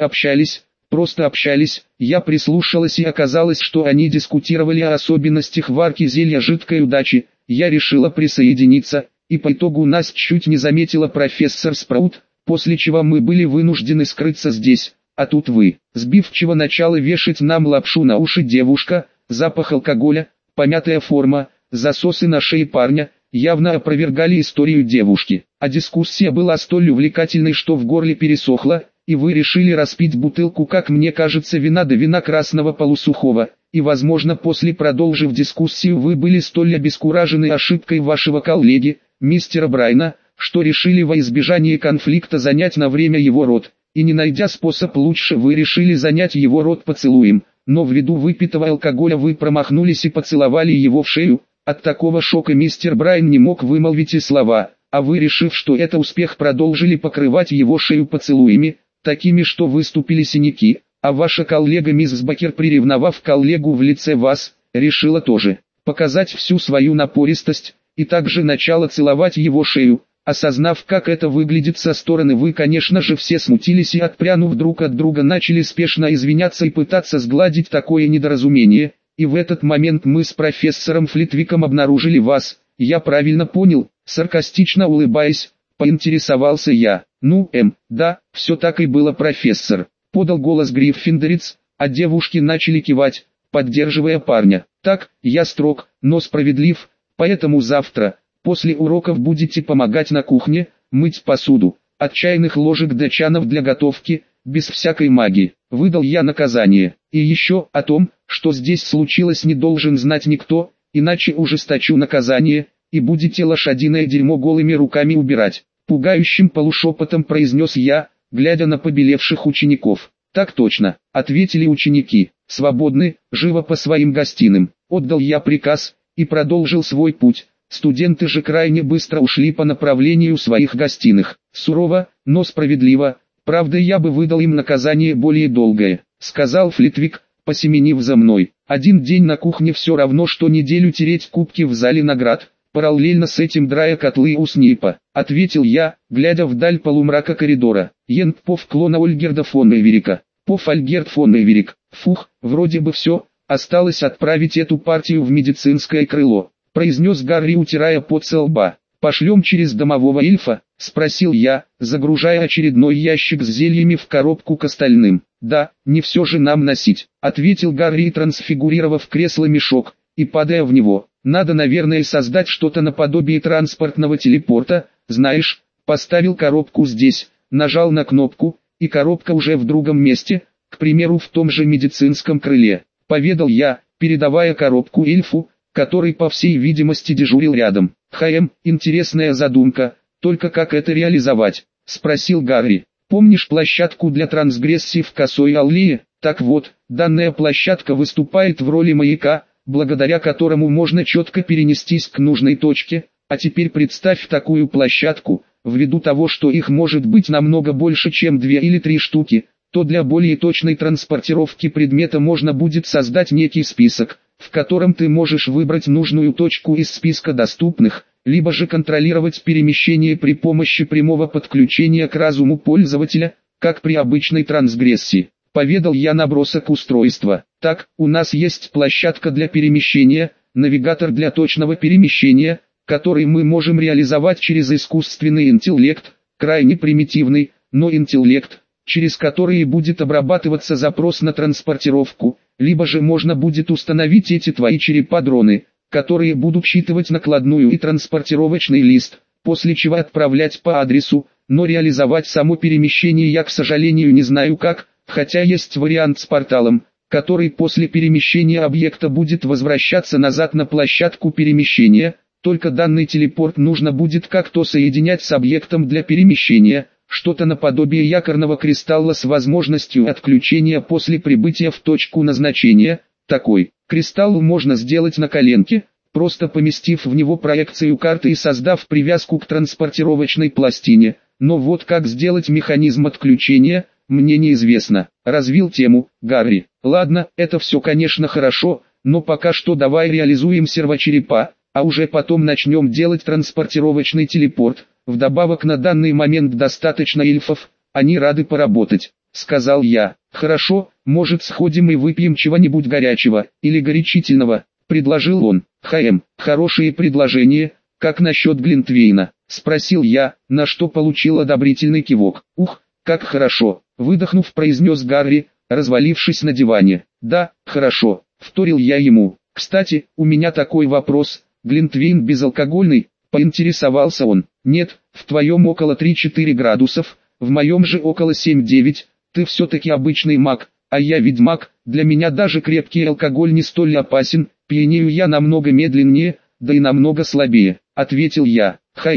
[SPEAKER 1] просто общались. Я прислушалась, и оказалось, что они дискутировали о особенностях варки зелья жидкой удачи. Я решила присоединиться, и по итогу нас чуть не заметила профессор Спраут, после чего мы были вынуждены скрыться здесь. А тут вы, сбивчиво начала вешать нам лапшу на уши девушка, запах алкоголя, помятая форма, засосы на шее парня, явно опровергали историю девушки. А дискуссия была столь увлекательной, что в горле пересохло, и вы решили распить бутылку, как мне кажется, вина до вина красного полусухого, и возможно, после, продолжив дискуссию, вы были столь обескуражены ошибкой вашего коллеги, мистера Брайна, что решили во избежание конфликта занять на время его рот, и не найдя способ лучше, вы решили занять его рот поцелуем, но ввиду выпитого алкоголя вы промахнулись и поцеловали его в шею. От такого шока мистер Брайн не мог вымолвить и слова, а вы, решив, что это успех, продолжили покрывать его шею поцелуями, такими, что выступили синяки, а ваша коллега мисс Бакер, приревновав коллегу в лице вас, решила тоже показать всю свою напористость, и также начала целовать его шею. Осознав, как это выглядит со стороны, вы, конечно же, все смутились и, отпрянув друг от друга, начали спешно извиняться и пытаться сгладить такое недоразумение. И в этот момент мы с профессором Флитвиком обнаружили вас. Я правильно понял? Саркастично улыбаясь, поинтересовался я. Да, все так и было, профессор. Подал голос Гриффиндорец, а девушки начали кивать, поддерживая парня. Так, я строг, но справедлив, поэтому завтра, после уроков, будете помогать на кухне, мыть посуду, от чайных ложек до чанов для готовки, без всякой магии. Выдал я наказание. И еще о том, что здесь случилось, не должен знать никто, иначе ужесточу наказание, и будете лошадиное дерьмо голыми руками убирать. Пугающим полушепотом произнес я, глядя на побелевших учеников. Так точно, ответили ученики. Свободны, живо по своим гостиным. Отдал я приказ, и продолжил свой путь. Студенты же крайне быстро ушли по направлению своих гостиных. Сурово, но справедливо. Правда, я бы выдал им наказание более долгое, сказал Флитвик, посеменив за мной. 1 день на кухне все равно, что неделю тереть кубки в зале наград, параллельно с этим драя котлы у Снейпа, ответил я, глядя вдаль полумрака коридора. Йенг-Поф клона Ольгерда фон Эверика. Поф Альгерд фон Эверик. Фух, вроде бы все, осталось отправить эту партию в медицинское крыло, произнес Гарри, утирая пот со лба. «Пошлем через домового эльфа?» – спросил я, загружая очередной ящик с зельями в коробку к остальным. «Да, не все же нам носить», – ответил Гарри, трансфигурировав кресло мешок, и падая в него. «Надо, наверное, создать что-то наподобие транспортного телепорта, знаешь». Поставил коробку здесь, нажал на кнопку, и коробка уже в другом месте, к примеру в том же медицинском крыле. Поведал я, передавая коробку эльфу, который по всей видимости дежурил рядом. Интересная задумка, только как это реализовать? Спросил Гарри. Помнишь площадку для трансгрессий в Косой Аллее? Так вот, данная площадка выступает в роли маяка, благодаря которому можно четко перенестись к нужной точке. А теперь представь такую площадку, ввиду того, что их может быть намного больше, чем 2 или 3 штуки, то для более точной транспортировки предмета можно будет создать некий список, в котором ты можешь выбрать нужную точку из списка доступных, либо же контролировать перемещение при помощи прямого подключения к разуму пользователя, как при обычной трансгрессии. Поведал я набросок устройства. Так, у нас есть площадка для перемещения, навигатор для точного перемещения, который мы можем реализовать через искусственный интеллект, крайне примитивный, но интеллект, через который будет обрабатываться запрос на транспортировку, либо же можно будет установить эти твои черепа-дроны, которые будут считывать накладную и транспортировочный лист, после чего отправлять по адресу, но реализовать само перемещение я, к сожалению, не знаю как, хотя есть вариант с порталом, который после перемещения объекта будет возвращаться назад на площадку перемещения, только данный телепорт нужно будет как-то соединять с объектом для перемещения, что-то наподобие якорного кристалла с возможностью отключения после прибытия в точку назначения. Такой кристалл можно сделать на коленке, просто поместив в него проекцию карты и создав привязку к транспортировочной пластине, но вот как сделать механизм отключения, мне неизвестно. Развил тему Гарри. Ладно, это все конечно хорошо, но пока что давай реализуем сервочерепа, а уже потом начнем делать транспортировочный телепорт. Вдобавок на данный момент достаточно эльфов, они рады поработать, сказал я. Хорошо, может сходим и выпьем чего-нибудь горячего, или горячительного, предложил он. Хорошее предложение, как насчет глинтвейна, спросил я, на что получил одобрительный кивок. Ух, как хорошо, выдохнув, произнес Гарри, развалившись на диване. Да, хорошо, вторил я ему. Кстати, у меня такой вопрос, глинтвейн безалкогольный? Поинтересовался он. Нет, в твоем около 3-4 градусов, в моем же около 7-9, ты все-таки обычный маг, а я ведьмак, для меня даже крепкий алкоголь не столь опасен, пьянею я намного медленнее, да и намного слабее, ответил я.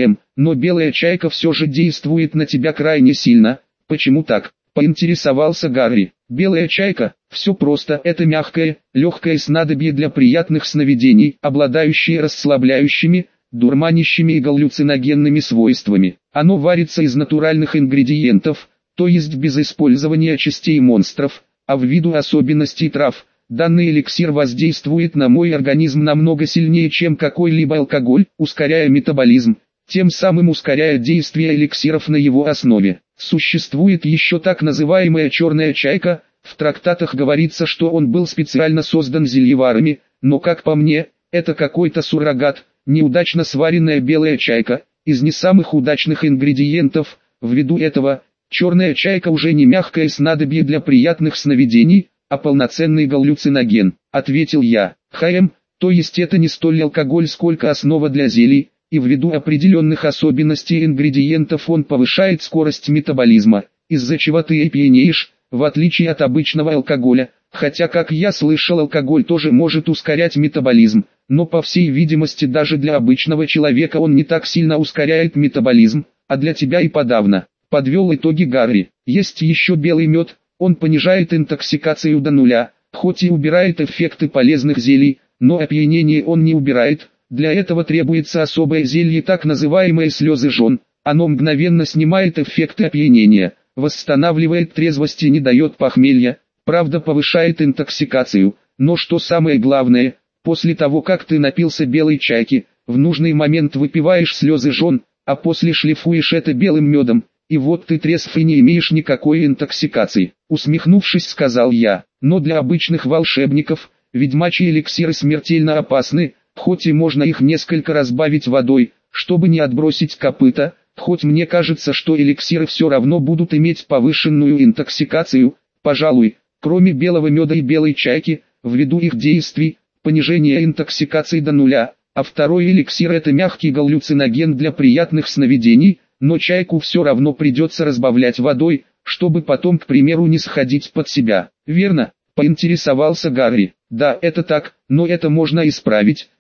[SPEAKER 1] Но белая чайка все же действует на тебя крайне сильно, почему так? Поинтересовался Гарри. Белая чайка, все просто, это мягкое, легкое снадобье для приятных сновидений, обладающее расслабляющими, дурманящими и галлюциногенными свойствами. Оно варится из натуральных ингредиентов, то есть без использования частей монстров, а ввиду особенностей трав, данный эликсир воздействует на мой организм намного сильнее, чем какой-либо алкоголь, ускоряя метаболизм, тем самым ускоряя действие эликсиров на его основе. Существует еще так называемая черная чайка, в трактатах говорится, что он был специально создан зельеварами, но как по мне, это какой-то суррогат, неудачно сваренная белая чайка, из не самых удачных ингредиентов. Ввиду этого, черная чайка уже не мягкое снадобье для приятных сновидений, а полноценный галлюциноген, ответил я. То есть это не столь алкоголь, сколько основа для зелий, и ввиду определенных особенностей ингредиентов он повышает скорость метаболизма, из-за чего ты и пьянеешь, в отличие от обычного алкоголя, хотя, как я слышал, алкоголь тоже может ускорять метаболизм, но по всей видимости даже для обычного человека он не так сильно ускоряет метаболизм, а для тебя и подавно. Подвел итоги Гарри. Есть еще белый мед, он понижает интоксикацию до нуля, хоть и убирает эффекты полезных зелий, но опьянение он не убирает. Для этого требуется особое зелье, так называемое слезы жен. Оно мгновенно снимает эффекты опьянения, восстанавливает трезвость и не дает похмелья, правда повышает интоксикацию, но что самое главное, после того как ты напился белой чайки, в нужный момент выпиваешь слезы жен, а после шлифуешь это белым медом, и вот ты трезв и не имеешь никакой интоксикации. Усмехнувшись, сказал я, но для обычных волшебников, ведьмачьи эликсиры смертельно опасны, хоть и можно их несколько разбавить водой, чтобы не отбросить копыта, хоть мне кажется, что эликсиры все равно будут иметь повышенную интоксикацию, пожалуй, кроме белого меда и белой чайки, ввиду их действий, понижение интоксикации до нуля, а второй эликсир это мягкий галлюциноген для приятных сновидений, но чайку все равно придется разбавлять водой, чтобы потом, к примеру, не сходить под себя. Верно? Поинтересовался Гарри. Да, это так, но это можно исправить.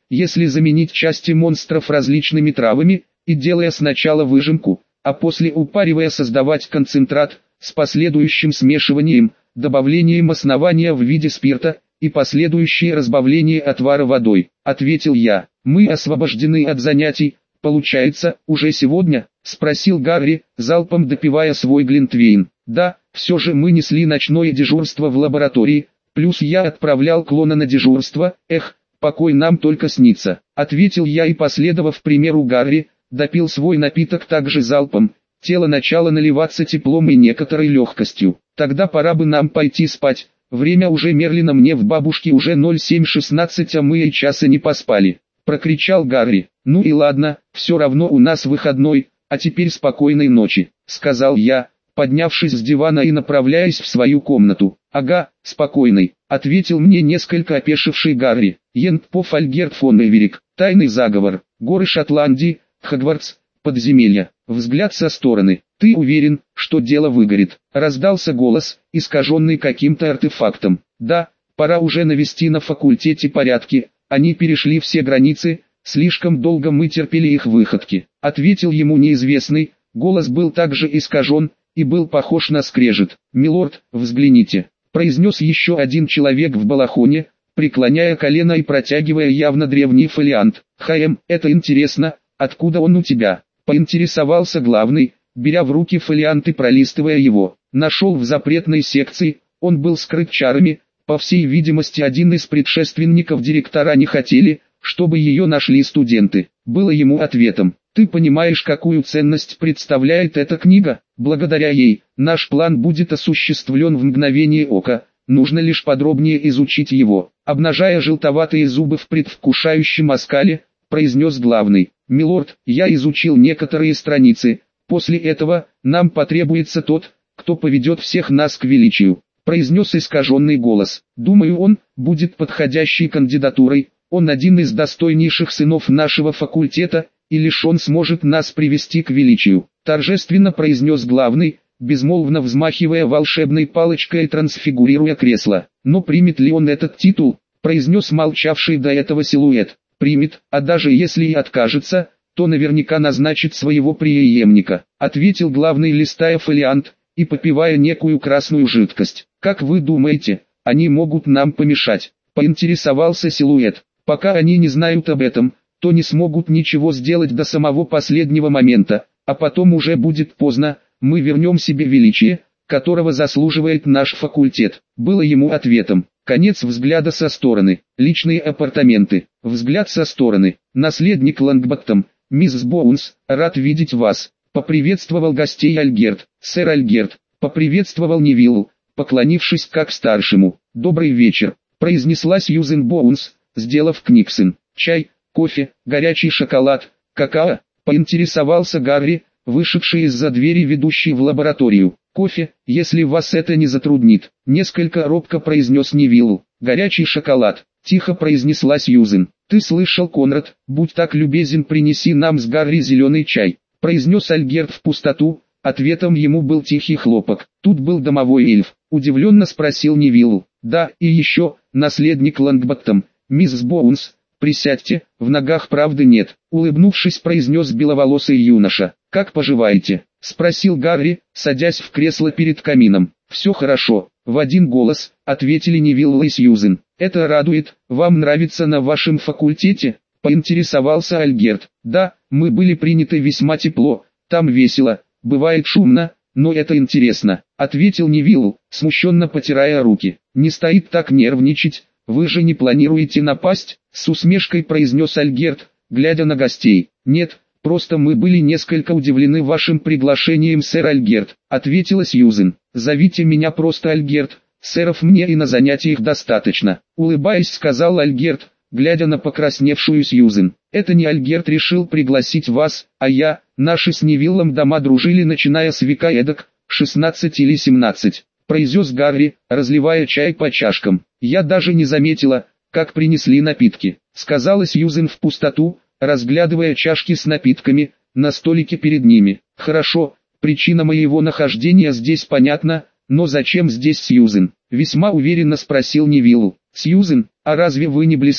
[SPEAKER 1] если заменить части монстров различными травами, и делая сначала выжимку, а после упаривая создавать концентрат, с последующим смешиванием, добавлением основания в виде спирта, и последующее разбавление отвара водой, ответил я. Мы освобождены от занятий, получается, уже сегодня, спросил Гарри, залпом допивая свой глинтвейн. Да, все же мы несли ночное дежурство в лаборатории, плюс я отправлял клона на дежурство, покой нам только снится, ответил я и, последовав примеру Гарри, допил свой напиток также залпом. Тело начало наливаться теплом и некоторой легкостью. Тогда пора бы нам пойти спать. Время уже мерлено, мне в бабушке уже 07:16, а мы и часа не поспали. Прокричал Гарри. Ну и ладно, все равно у нас выходной, а теперь спокойной ночи, сказал я, поднявшись с дивана и направляясь в свою комнату. Ага, спокойной, ответил мне несколько опешивший Гарри. Йентпоф Альгерт фон Эверик. Тайный заговор. Горы Шотландии. Хогвартс. Подземелья. Взгляд со стороны. Ты уверен, что дело выгорит? Раздался голос, искаженный каким-то артефактом. Да, пора уже навести на факультете порядки. Они перешли все границы, слишком долго мы терпели их выходки. Ответил ему неизвестный, голос был также искажен, и был похож на скрежет. «Милорд, взгляните», произнес еще один человек в балахоне, преклоняя колено и протягивая явно древний фолиант. Это интересно, откуда он у тебя?» Поинтересовался главный, беря в руки фолиант и пролистывая его. Нашел в запретной секции, он был скрыт чарами, по всей видимости один из предшественников директора не хотели, чтобы ее нашли студенты. Было ему ответом. Ты понимаешь, какую ценность представляет эта книга? Благодаря ей, наш план будет осуществлен в мгновение ока, нужно лишь подробнее изучить его. Обнажая желтоватые зубы в предвкушающем оскале, произнес главный. «Милорд, я изучил некоторые страницы, после этого, нам потребуется тот, кто поведет всех нас к величию», произнес искаженный голос. «Думаю, он будет подходящей кандидатурой, он один из достойнейших сынов нашего факультета, и лишь он сможет нас привести к величию», торжественно произнес главный, безмолвно взмахивая волшебной палочкой и трансфигурируя кресло. «Но примет ли он этот титул?» произнес молчавший до этого силуэт. «Примет, а даже если и откажется, то наверняка назначит своего преемника», ответил главный, листая фолиант и попивая некую красную жидкость. «Как вы думаете, они могут нам помешать?» поинтересовался силуэт. «Пока они не знают об этом, то не смогут ничего сделать до самого последнего момента, а потом уже будет поздно, мы вернем себе величие, которого заслуживает наш факультет», было ему ответом. Конец взгляда со стороны. Личные апартаменты. Взгляд со стороны. Наследник Лонгботтом. «Мисс Боунс, рад видеть вас», поприветствовал гостей Альгерт. «Сэр Альгерт», поприветствовал Невилл, поклонившись как старшему. «Добрый вечер», произнесла Сьюзен Боунс, сделав книксон. «Чай, кофе, горячий шоколад, какао?» поинтересовался Гарри, вышедший из-за двери, ведущей в лабораторию. «Кофе, если вас это не затруднит», несколько робко произнес Невилл. «Горячий шоколад», тихо произнесла Сьюзен. «Ты слышал, Конрад, будь так любезен, принеси нам с Гарри зеленый чай», произнес Альгерт в пустоту, ответом ему был тихий хлопок. «Тут был домовой эльф», удивленно спросил Невилл. «Да, и еще, наследник Лонгботтом, мисс Боунс, присядьте, в ногах правды нет», улыбнувшись, произнес беловолосый юноша. «Как поживаете?» спросил Гарри, садясь в кресло перед камином. «Все хорошо», в один голос, ответили Невилл и Сьюзен. «Это радует, вам нравится на вашем факультете?» поинтересовался Альгерт. «Да, мы были приняты весьма тепло, там весело, бывает шумно, но это интересно», ответил Невилл, смущенно потирая руки. «Не стоит так нервничать, вы же не планируете напасть?» с усмешкой произнес Альгерт, глядя на гостей. «Нет, просто мы были несколько удивлены вашим приглашением, сэр Альгерт», ответила Сьюзен. «Зовите меня просто Альгерт, сэров мне и на занятиях достаточно», улыбаясь, сказал Альгерт, глядя на покрасневшую Сьюзен. «Это не Альгерт решил пригласить вас, а я, наши с Невиллом дома дружили начиная с века эдак, 16 или 17, произнес Гарри, разливая чай по чашкам. «Я даже не заметила, как принесли напитки», сказала Сьюзен в пустоту, разглядывая чашки с напитками, на столике перед ними. «Хорошо, причина моего нахождения здесь понятна, но зачем здесь Сьюзен?» весьма уверенно спросил Невилл. «Сьюзен, а разве вы не близки?»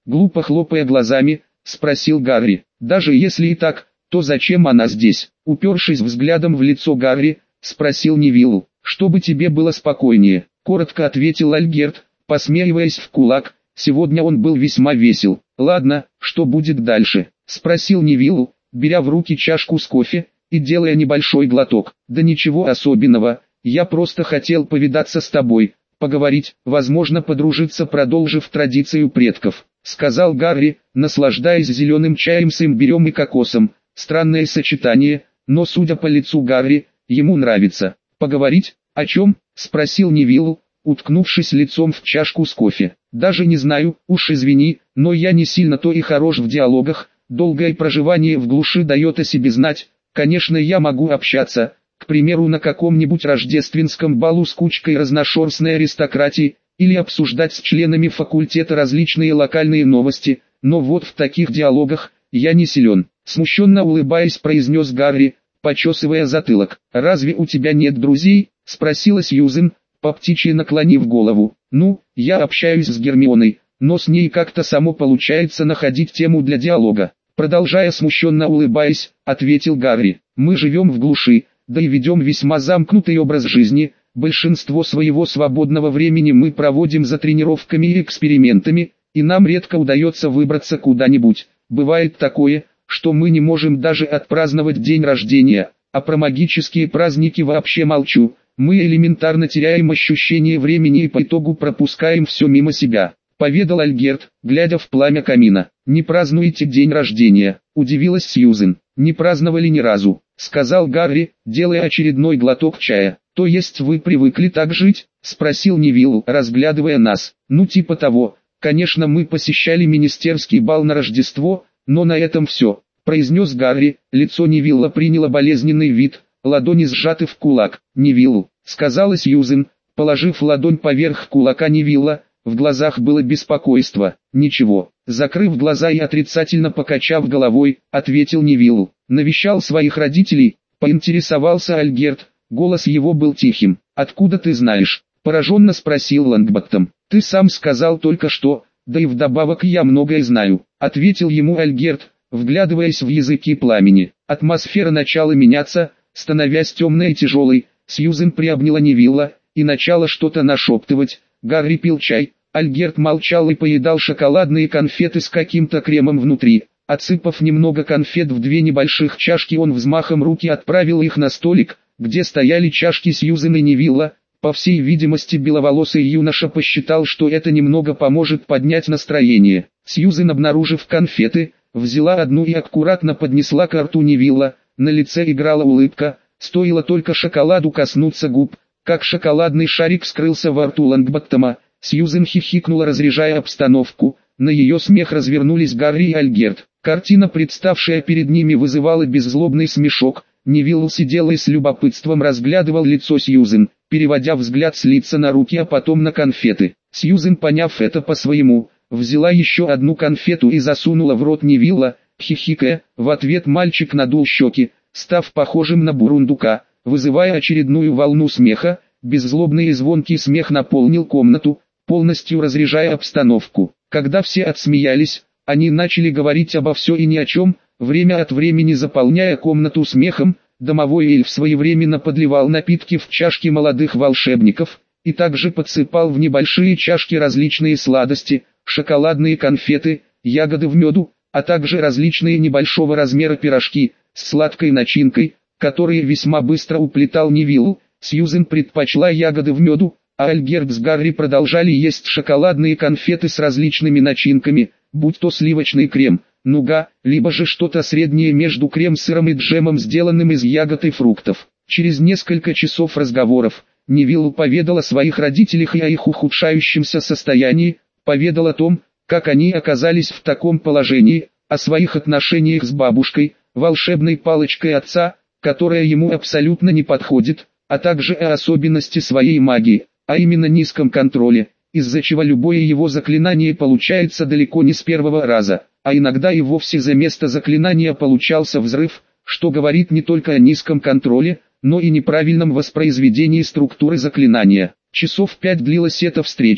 [SPEAKER 1] Глупо хлопая глазами, спросил Гарри. Даже если и так, то зачем она здесь? Упершись взглядом в лицо Гарри, спросил Невилл. Чтобы тебе было спокойнее, коротко ответил Альгерт, посмеиваясь в кулак. Сегодня он был весьма весел. Ладно, что будет дальше? Спросил Невилл, беря в руки чашку с кофе и делая небольшой глоток. Да ничего особенного, я просто хотел повидаться с тобой, поговорить, возможно подружиться, продолжив традицию предков, сказал Гарри, наслаждаясь зеленым чаем с имбирем и кокосом. Странное сочетание, но судя по лицу Гарри, ему нравится. Поговорить? О чем? Спросил Невилл, уткнувшись лицом в чашку с кофе. Даже не знаю, уж извини, но я не сильно то и хорош в диалогах, долгое проживание в глуши дает о себе знать. Конечно, я могу общаться, к примеру, на каком-нибудь рождественском балу с кучкой разношерстной аристократии, или обсуждать с членами факультета различные локальные новости, но вот в таких диалогах я не силен. Смущенно улыбаясь, произнес Гарри, почесывая затылок. «Разве у тебя нет друзей?» — спросила Сьюзен, по птичьи наклонив голову. «Ну, я общаюсь с Гермионой, но с ней как-то само получается находить тему для диалога». Продолжая смущенно улыбаясь, ответил Гарри. «Мы живем в глуши, да и ведем весьма замкнутый образ жизни. Большинство своего свободного времени мы проводим за тренировками и экспериментами, и нам редко удается выбраться куда-нибудь. Бывает такое, что мы не можем даже отпраздновать день рождения, а про магические праздники вообще молчу. Мы элементарно теряем ощущение времени и по итогу пропускаем все мимо себя», — поведал Альгерт, глядя в пламя камина. «Не празднуете день рождения?» — удивилась Сьюзен. «Не праздновали ни разу», — сказал Гарри, делая очередной глоток чая. «То есть вы привыкли так жить?» — спросил Невилл, разглядывая нас. «Ну типа того. Конечно, мы посещали министерский бал на Рождество, но на этом все», — произнес Гарри. Лицо Невилла приняло болезненный вид, ладони сжаты в кулак. «Невиллу», — сказала Сьюзен, положив ладонь поверх кулака Невилла. В глазах было беспокойство. «Ничего», — закрыв глаза и отрицательно покачав головой, ответил Невилл. «Навещал своих родителей?» — поинтересовался Альгерт. Голос его был тихим. «Откуда ты знаешь?» — пораженно спросил Лонгботтом. «Ты сам сказал только что, да и вдобавок я многое знаю», — ответил ему Альгерт, вглядываясь в языки пламени. Атмосфера начала меняться, становясь темной и тяжелой. Сьюзен приобняла Невилла и начала что-то нашептывать. Гарри пил чай, Альгерт молчал и поедал шоколадные конфеты с каким-то кремом внутри. Отсыпав немного конфет в две небольших чашки, он взмахом руки отправил их на столик, где стояли чашки Сьюзен и Невилла. По всей видимости, беловолосый юноша посчитал, что это немного поможет поднять настроение. Сьюзен, обнаружив конфеты, взяла одну и аккуратно поднесла к рту Невилла. На лице играла улыбка, стоило только шоколаду коснуться губ, как шоколадный шарик скрылся во рту Лонгботтома. Сьюзен хихикнула, разряжая обстановку. На ее смех развернулись Гарри и Альгерт. Картина, представшая перед ними, вызывала беззлобный смешок. Невилл сидел и с любопытством разглядывал лицо Сьюзен, переводя взгляд с лица на руки, а потом на конфеты. Сьюзен, поняв это по-своему, взяла еще одну конфету и засунула в рот Невилла. Хихикая, в ответ мальчик надул щеки, став похожим на бурундука, вызывая очередную волну смеха. Беззлобный и звонкий смех наполнил комнату, полностью разряжая обстановку. Когда все отсмеялись, они начали говорить обо все и ни о чем, время от времени заполняя комнату смехом. Домовой эльф своевременно подливал напитки в чашки молодых волшебников, и также подсыпал в небольшие чашки различные сладости, шоколадные конфеты, ягоды в меду, а также различные небольшого размера пирожки с сладкой начинкой, которые весьма быстро уплетал Невилл. Сьюзен предпочла ягоды в меду, а Альгерт с Гарри продолжали есть шоколадные конфеты с различными начинками, будь то сливочный крем, нуга, либо же что-то среднее между крем-сыром и джемом, сделанным из ягод и фруктов. Через несколько часов разговоров, Невилл поведал о своих родителях и о их ухудшающемся состоянии, поведал о том, как они оказались в таком положении, о своих отношениях с бабушкой, волшебной палочкой отца, которая ему абсолютно не подходит, а также о особенности своей магии, а именно низком контроле, из-за чего любое его заклинание получается далеко не с первого раза, а иногда и вовсе за место заклинания получался взрыв, что говорит не только о низком контроле, но и неправильном воспроизведении структуры заклинания. Часов 5 длилась эта встреча.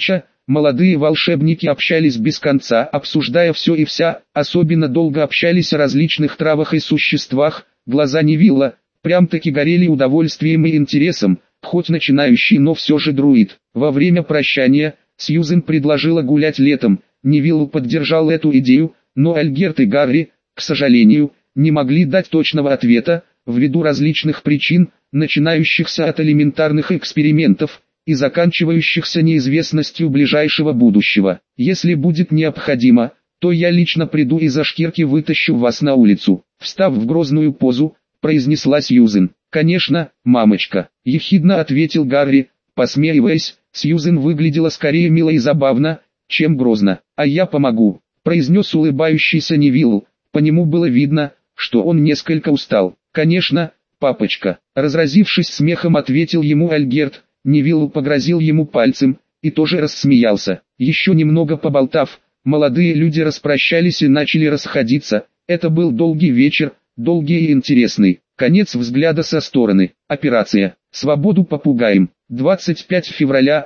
[SPEAKER 1] Молодые волшебники общались без конца, обсуждая все и вся, особенно долго общались о различных травах и существах, глаза Невилла прям-таки горели удовольствием и интересом, хоть начинающий, но все же друид. Во время прощания, Сьюзен предложила гулять летом, Невилл поддержал эту идею, но Альгерт и Гарри, к сожалению, не могли дать точного ответа, ввиду различных причин, начинающихся от элементарных экспериментов и заканчивающихся неизвестностью ближайшего будущего. Если будет необходимо, то я лично приду и за шкирки вытащу вас на улицу. Встав в грозную позу, произнесла Сьюзен. «Конечно, мамочка», — ехидно ответил Гарри, посмеиваясь. Сьюзен выглядела скорее мило и забавно, чем грозно. «А я помогу», — произнес улыбающийся Невилл. По нему было видно, что он несколько устал. «Конечно, папочка», — разразившись смехом, ответил ему Альгерт. Невилл погрозил ему пальцем и тоже рассмеялся. Еще немного поболтав, молодые люди распрощались и начали расходиться. Это был долгий вечер, долгий и интересный. Конец взгляда со стороны. Операция «Свободу попугаем». 25 февраля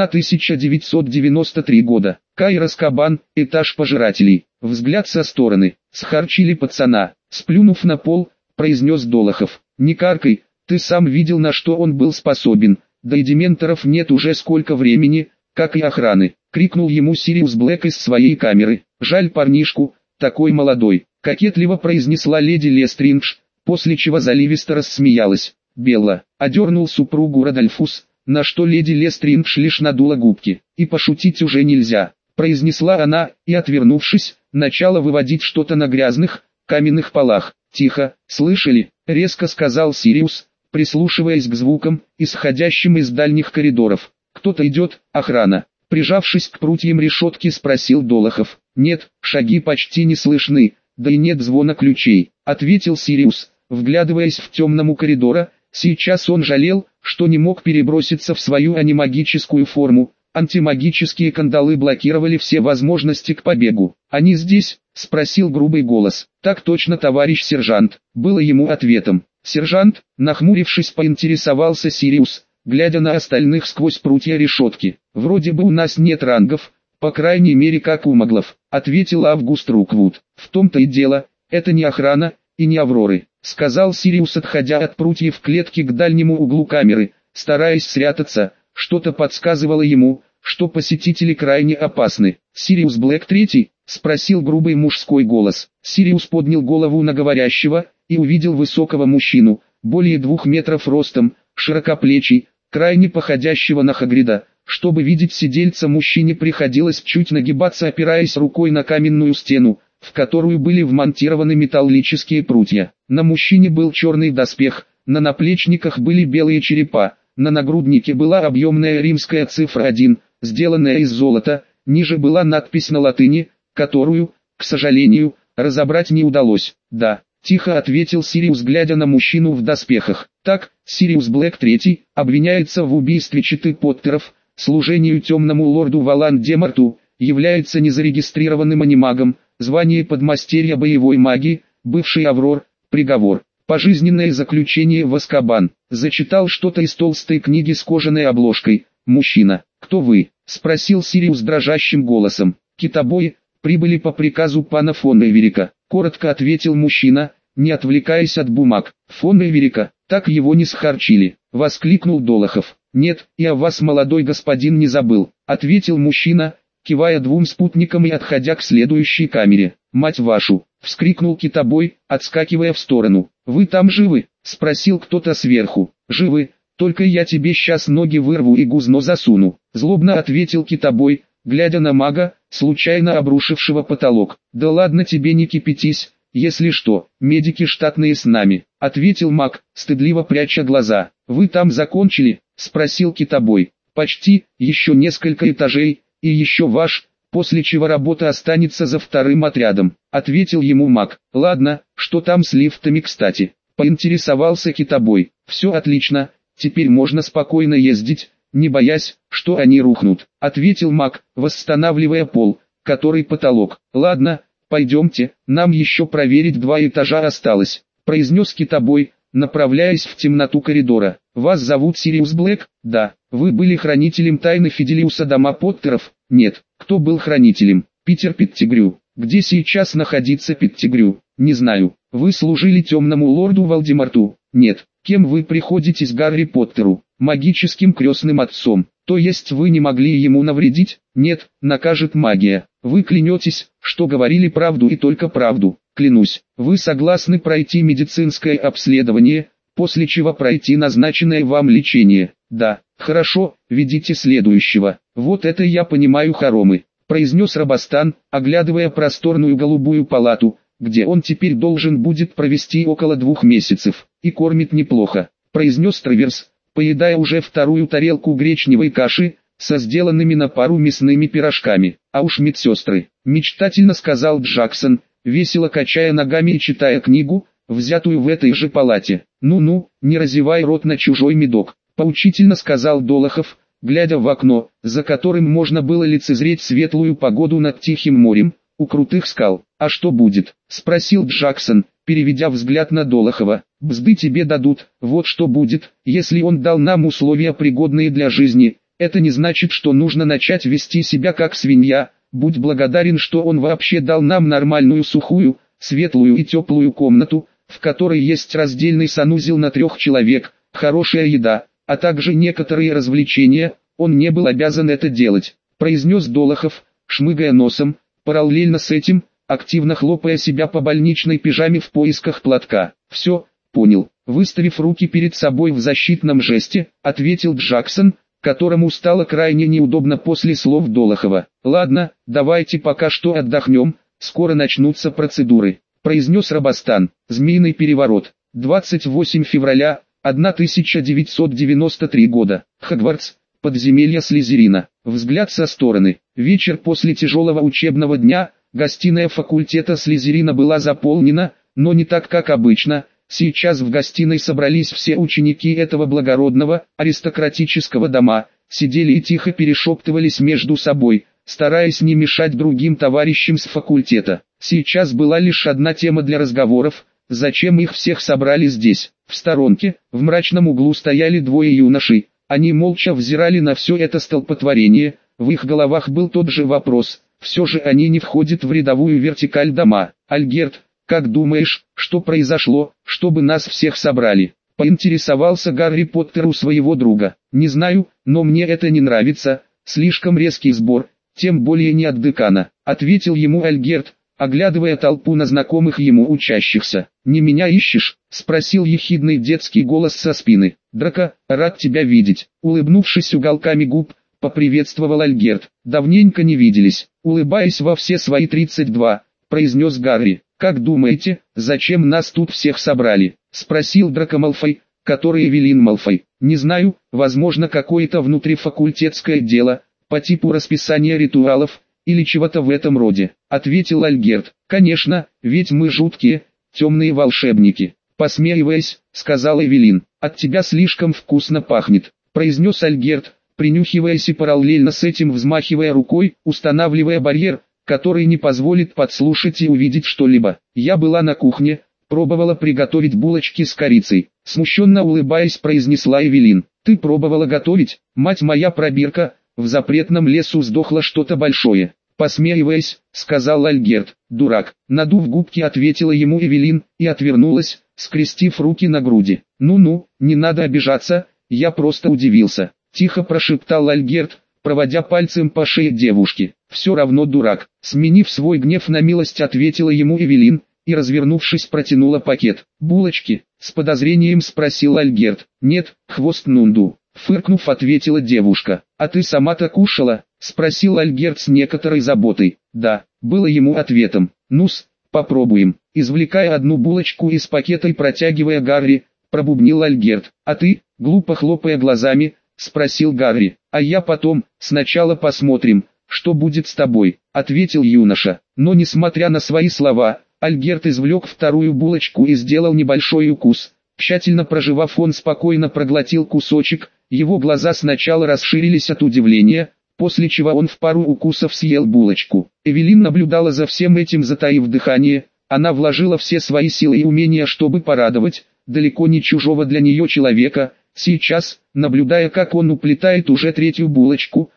[SPEAKER 1] 1993 года. Кайр Азкабан, этаж пожирателей. Взгляд со стороны. Схарчили пацана. Сплюнув на пол, произнес Долохов. «Не каркай, ты сам видел, на что он был способен. Да и дементоров нет уже сколько времени, как и охраны», — крикнул ему Сириус Блэк из своей камеры. «Жаль парнишку, такой молодой», — кокетливо произнесла леди Лестридж, после чего заливисто рассмеялась. «Белла», — одернул супругу Родольфус, на что леди Лестридж лишь надула губки. «И пошутить уже нельзя», — произнесла она, и, отвернувшись, начала выводить что-то на грязных, каменных полах. «Тихо, слышали?» — резко сказал Сириус, прислушиваясь к звукам, исходящим из дальних коридоров. «Кто-то идет, охрана». Прижавшись к прутьям решетки, спросил Долохов. «Нет, шаги почти не слышны, да и нет звона ключей», — ответил Сириус, вглядываясь в темному коридора. Сейчас он жалел, что не мог переброситься в свою анимагическую форму. Антимагические кандалы блокировали все возможности к побегу. «Они здесь?» — спросил грубый голос. «Так точно, товарищ сержант», — было ему ответом. «Сержант», — нахмурившись, поинтересовался Сириус, глядя на остальных сквозь прутья решетки. «Вроде бы у нас нет рангов, по крайней мере как у маглов», — ответил Август Руквуд. «В том-то и дело, это не охрана и не Авроры», — сказал Сириус, отходя от прутьев клетки к дальнему углу камеры, стараясь спрятаться. Что-то подсказывало ему, что посетители крайне опасны. «Сириус Блэк III?» — спросил грубый мужской голос. Сириус поднял голову на говорящего и увидел высокого мужчину, более 2 метров ростом, широкоплечий, крайне походящего на Хагрида. Чтобы видеть сидельца, мужчине приходилось чуть нагибаться, опираясь рукой на каменную стену, в которую были вмонтированы металлические прутья. На мужчине был черный доспех, на наплечниках были белые черепа, на нагруднике была объемная римская цифра 1, сделанная из золота, ниже была надпись на латыни, которую, к сожалению, разобрать не удалось. «Да», — тихо ответил Сириус, глядя на мужчину в доспехах. «Так, Сириус Блэк III обвиняется в убийстве четы Поттеров, служению темному лорду Волан-де-Морту, является незарегистрированным анимагом, звание подмастерья боевой магии, бывший Аврор, приговор. Пожизненное заключение в Азкабан». Зачитал что-то из толстой книги с кожаной обложкой. «Мужчина, кто вы?» — спросил Сириус дрожащим голосом. «Китобои прибыли по приказу пана фон Эверика», — коротко ответил мужчина, не отвлекаясь от бумаг. «Фон Эверика, так его не схарчили», — воскликнул Долохов. «Нет, и о вас, молодой господин, не забыл», — ответил мужчина, кивая 2 спутникам и отходя к следующей камере. «Мать вашу!» — вскрикнул китобой, отскакивая в сторону. «Вы там живы?» — спросил кто-то сверху. «Живы, только я тебе сейчас ноги вырву и гузно засуну», — злобно ответил китобой, глядя на мага, случайно обрушившего потолок. «Да ладно тебе, не кипятись, если что, медики штатные с нами», — ответил маг, стыдливо пряча глаза. «Вы там закончили?» — спросил китобой. «Почти, еще несколько этажей, и еще ваш, после чего работа останется за 2-м отрядом», — ответил ему маг. «Ладно, что там с лифтами, кстати?» — поинтересовался китобой. «Все отлично, теперь можно спокойно ездить, не боясь, что они рухнут», — ответил маг, восстанавливая пол, который потолок. «Ладно, пойдемте, нам еще проверить 2 этажа осталось», — произнес китобой, направляясь в темноту коридора. «Вас зовут Сириус Блэк?» «Да». «Вы были хранителем тайны Фиделиуса дома Поттеров?» Нет. Кто был хранителем? Питер Петтигрю. Где сейчас находится Петтигрю? Не знаю. Вы служили темному лорду Волдеморту? Нет. Кем вы приходитесь Гарри Поттеру? Магическим крестным отцом. То есть вы не могли ему навредить? Нет, накажет магия. Вы клянетесь, что говорили правду и только правду. Клянусь. Вы согласны пройти медицинское обследование, после чего пройти назначенное вам лечение? Да. Хорошо, ведите следующего. Вот это я понимаю, хоромы, произнес Робостан, оглядывая просторную голубую палату, где он теперь должен будет провести около 2 месяцев. И кормит неплохо, произнес Траверс, поедая уже вторую тарелку гречневой каши, со сделанными на пару мясными пирожками. А уж медсестры, мечтательно сказал Джексон, весело качая ногами и читая книгу, взятую в этой же палате. Ну-ну, не разевай рот на чужой медок, поучительно сказал Долохов, глядя в окно, за которым можно было лицезреть светлую погоду над Тихим морем, у крутых скал. А что будет? Спросил Джексон, переведя взгляд на Долохова. Бзды тебе дадут, вот что будет, если он дал нам условия пригодные для жизни. Это не значит, что нужно начать вести себя как свинья. Будь благодарен, что он вообще дал нам нормальную сухую, светлую и теплую комнату, в которой есть раздельный санузел на 3 человек, хорошая еда, а также некоторые развлечения. Он не был обязан это делать, произнес Долохов, шмыгая носом, параллельно с этим, активно хлопая себя по больничной пижаме в поисках платка. Все, понял, выставив руки перед собой в защитном жесте, ответил Джексон, которому стало крайне неудобно после слов Долохова. Ладно, давайте пока что отдохнем, скоро начнутся процедуры, произнес Робостан. Змеиный переворот. 28 февраля 1993 года. Хогвартс. Подземелье Слизерина. Взгляд со стороны. Вечер после тяжелого учебного дня. Гостиная факультета Слизерина была заполнена, но не так, как обычно. Сейчас в гостиной собрались все ученики этого благородного, аристократического дома, сидели и тихо перешептывались между собой, стараясь не мешать другим товарищам с факультета. Сейчас была лишь одна тема для разговоров: зачем их всех собрали здесь? В сторонке, в мрачном углу стояли 2 юношей, они молча взирали на все это столпотворение, в их головах был тот же вопрос, все же они не входят в рядовую вертикаль дома. Альгерт, как думаешь, что произошло, чтобы нас всех собрали? Поинтересовался Гарри Поттер у своего друга. Не знаю, но мне это не нравится, слишком резкий сбор, тем более не от декана, ответил ему Альгерт, оглядывая толпу на знакомых ему учащихся. «Не меня ищешь?» — спросил ехидный детский голос со спины. «Драко, рад тебя видеть», — улыбнувшись уголками губ, поприветствовал Альгерт. «Давненько не виделись», — улыбаясь во все свои 32, произнес Гарри. «Как думаете, зачем нас тут всех собрали?» — спросил Драко Малфой, который Эвелин Малфой. «Не знаю, возможно какое-то внутрифакультетское дело, по типу расписания ритуалов, или чего-то в этом роде», — ответил Альгерт. «Конечно, ведь мы жуткие, темные волшебники», — посмеиваясь, сказал Эвелин. «От тебя слишком вкусно пахнет», — произнес Альгерт, принюхиваясь и параллельно с этим взмахивая рукой, устанавливая барьер, который не позволит подслушать и увидеть что-либо. «Я была на кухне, пробовала приготовить булочки с корицей», — смущенно улыбаясь произнесла Эвелин. «Ты пробовала готовить? Мать моя пробирка, в запретном лесу сдохло что-то большое», — посмеиваясь, сказал Альгерт. «Дурак», — надув губки, ответила ему Эвелин, и отвернулась, скрестив руки на груди. «Ну-ну, не надо обижаться, я просто удивился», — тихо прошептал Альгерт, проводя пальцем по шее девушки. «Все равно дурак», — сменив свой гнев на милость, ответила ему Эвелин, и, развернувшись, протянула пакет. «Булочки?» — с подозрением спросил Альгерт. «Нет, хвост Нунду», — фыркнув, ответила девушка. «А ты сама-то кушала?» — спросил Альгерт с некоторой заботой. «Да», — было ему ответом. «Ну-с, попробуем». Извлекая одну булочку из пакета и протягивая Гарри, пробубнил Альгерт. «А ты?» — глупо хлопая глазами, спросил Гарри. «А я потом, сначала посмотрим, что будет с тобой», — ответил юноша. Но несмотря на свои слова, Альгерт извлек вторую булочку и сделал небольшой укус. Тщательно прожевав, он спокойно проглотил кусочек, его глаза сначала расширились от удивления, после чего он в пару укусов съел булочку. Эвелин наблюдала за всем этим, затаив дыхание. Она вложила все свои силы и умения, чтобы порадовать далеко не чужого для нее человека. Сейчас, наблюдая, как он уплетает уже 3-ю булочку,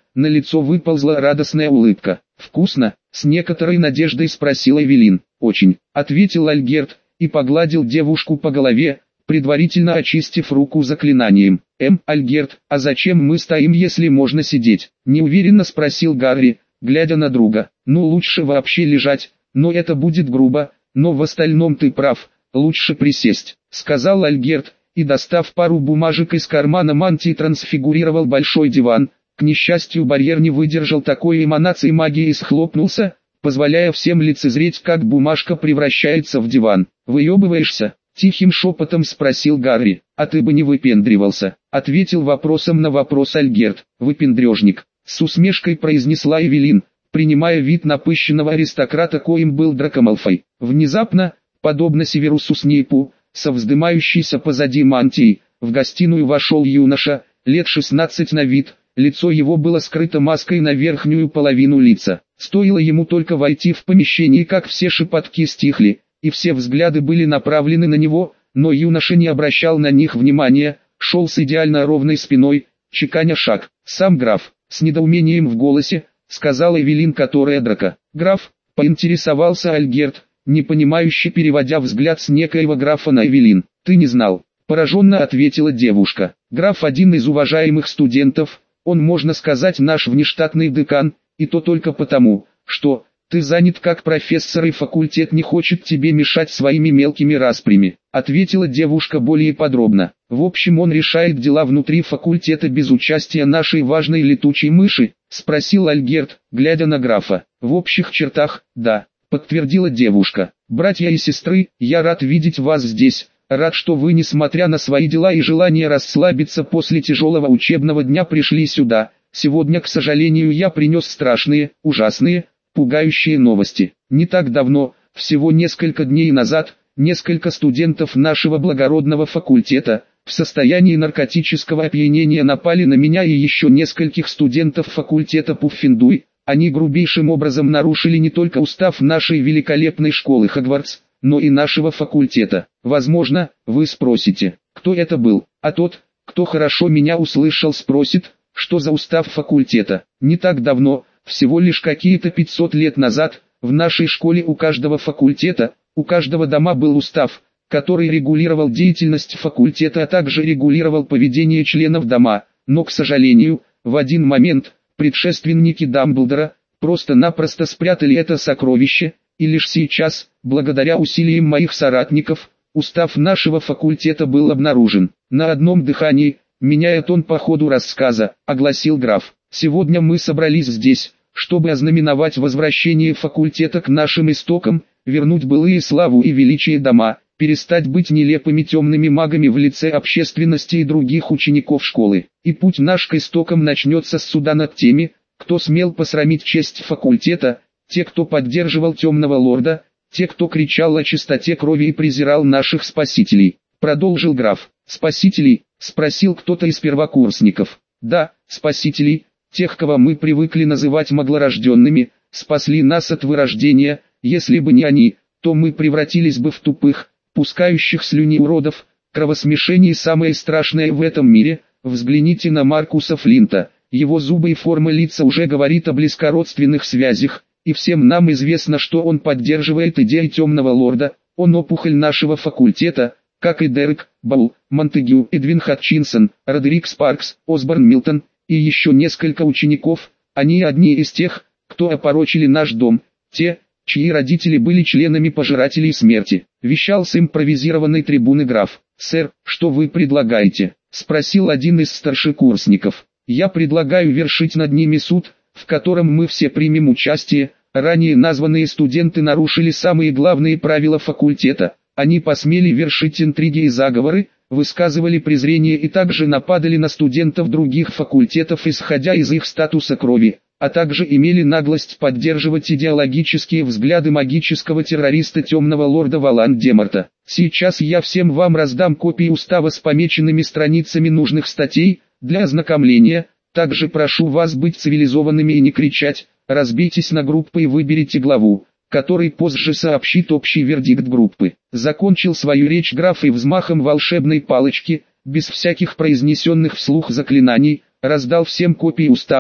[SPEAKER 1] на лицо выползла радостная улыбка. «Вкусно?» — с некоторой надеждой спросила Эвелин. «Очень», — ответил Альгерт, и погладил девушку по голове, предварительно очистив руку заклинанием. Альгерт, а зачем мы стоим, если можно сидеть?» — неуверенно спросил Гарри, глядя на друга. «Ну лучше вообще лежать, но это будет грубо, но в остальном ты прав, лучше присесть», — сказал Альгерт, и достав пару бумажек из кармана мантии трансфигурировал большой диван. К несчастью, барьер не выдержал такой эманации магии и схлопнулся, позволяя всем лицезреть, как бумажка превращается в диван. «Выебываешься?» — тихим шепотом спросил Гарри. «А ты бы не выпендривался», — ответил вопросом на вопрос Альгерт. «Выпендрежник», — с усмешкой произнесла Эвелин, принимая вид напыщенного аристократа, коим был Драко Малфой. Внезапно, подобно Северусу Снейпу, со вздымающейся позади мантией, в гостиную вошел юноша, лет 16 на вид. Лицо его было скрыто маской на верхнюю половину лица. Стоило ему только войти в помещение, как все шепотки стихли, и все взгляды были направлены на него, но юноша не обращал на них внимания, шел с идеально ровной спиной, чеканя шаг. «Сам граф», с недоумением в голосе, сказала Эвелин, которая Драко. «Граф», поинтересовался Альгерт, непонимающе переводя взгляд с некоего графа на Эвелин. «Ты не знал», пораженно ответила девушка. «Граф один из уважаемых студентов, он, можно сказать, наш внештатный декан, и то только потому, что ты занят как профессор и факультет не хочет тебе мешать своими мелкими распрями», ответила девушка более подробно. «В общем, он решает дела внутри факультета без участия нашей важной летучей мыши», спросил Альгерт, глядя на графа. «В общих чертах, да», подтвердила девушка. «Братья и сестры, я рад видеть вас здесь. Рад, что вы, несмотря на свои дела и желание расслабиться после тяжелого учебного дня, пришли сюда. Сегодня, к сожалению, я принес страшные, ужасные, пугающие новости. Не так давно, всего несколько дней назад, несколько студентов нашего благородного факультета, в состоянии наркотического опьянения напали на меня и еще нескольких студентов факультета Пуффендуй. Они грубейшим образом нарушили не только устав нашей великолепной школы Хогвартс, но и нашего факультета. Возможно, вы спросите, кто это был, а тот, кто хорошо меня услышал, спросит, что за устав факультета. Не так давно, всего лишь какие-то 500 лет назад, в нашей школе у каждого факультета, у каждого дома был устав, который регулировал деятельность факультета, а также регулировал поведение членов дома, но, к сожалению, в один момент, предшественники Дамблдора, просто-напросто спрятали это сокровище, и лишь сейчас, благодаря усилиям моих соратников, устав нашего факультета был обнаружен. На одном дыхании, меняя тон по ходу рассказа, огласил граф. «Сегодня мы собрались здесь, чтобы ознаменовать возвращение факультета к нашим истокам, вернуть былые славу и величие дома, перестать быть нелепыми темными магами в лице общественности и других учеников школы. И путь наш к истокам начнется с суда над теми, кто смел посрамить честь факультета, те, кто поддерживал темного лорда, те, кто кричал о чистоте крови и презирал наших спасителей», продолжил граф. «Спасителей?» — спросил кто-то из первокурсников. «Да, спасителей, тех, кого мы привыкли называть маглорожденными, спасли нас от вырождения. Если бы не они, то мы превратились бы в тупых, пускающих слюни уродов. Кровосмешение самое страшное в этом мире. Взгляните на Маркуса Флинта, его зубы и форма лица уже говорит о близкородственных связях, и всем нам известно, что он поддерживает идеи темного лорда, он опухоль нашего факультета, как и Дерек, Баул, Монтегю, Эдвин Хатчинсон, Родерик Спаркс, Осборн Милтон, и еще несколько учеников. Они одни из тех, кто опорочили наш дом, те, чьи родители были членами пожирателей смерти», вещал с импровизированной трибуны граф. «Сэр, что вы предлагаете?» — спросил один из старшекурсников. «Я предлагаю вершить над ними суд, в котором мы все примем участие. Ранее названные студенты нарушили самые главные правила факультета. Они посмели вершить интриги и заговоры, высказывали презрение и также нападали на студентов других факультетов, исходя из их статуса крови, а также имели наглость поддерживать идеологические взгляды магического террориста темного лорда Волан-де-Морта. Сейчас я всем вам раздам копии устава с помеченными страницами нужных статей, для ознакомления. Также прошу вас быть цивилизованными и не кричать. Разбейтесь на группы и выберите главу, который позже сообщит общий вердикт группы». Закончил свою речь граф и взмахом волшебной палочки, без всяких произнесенных вслух заклинаний, раздал всем копии устава,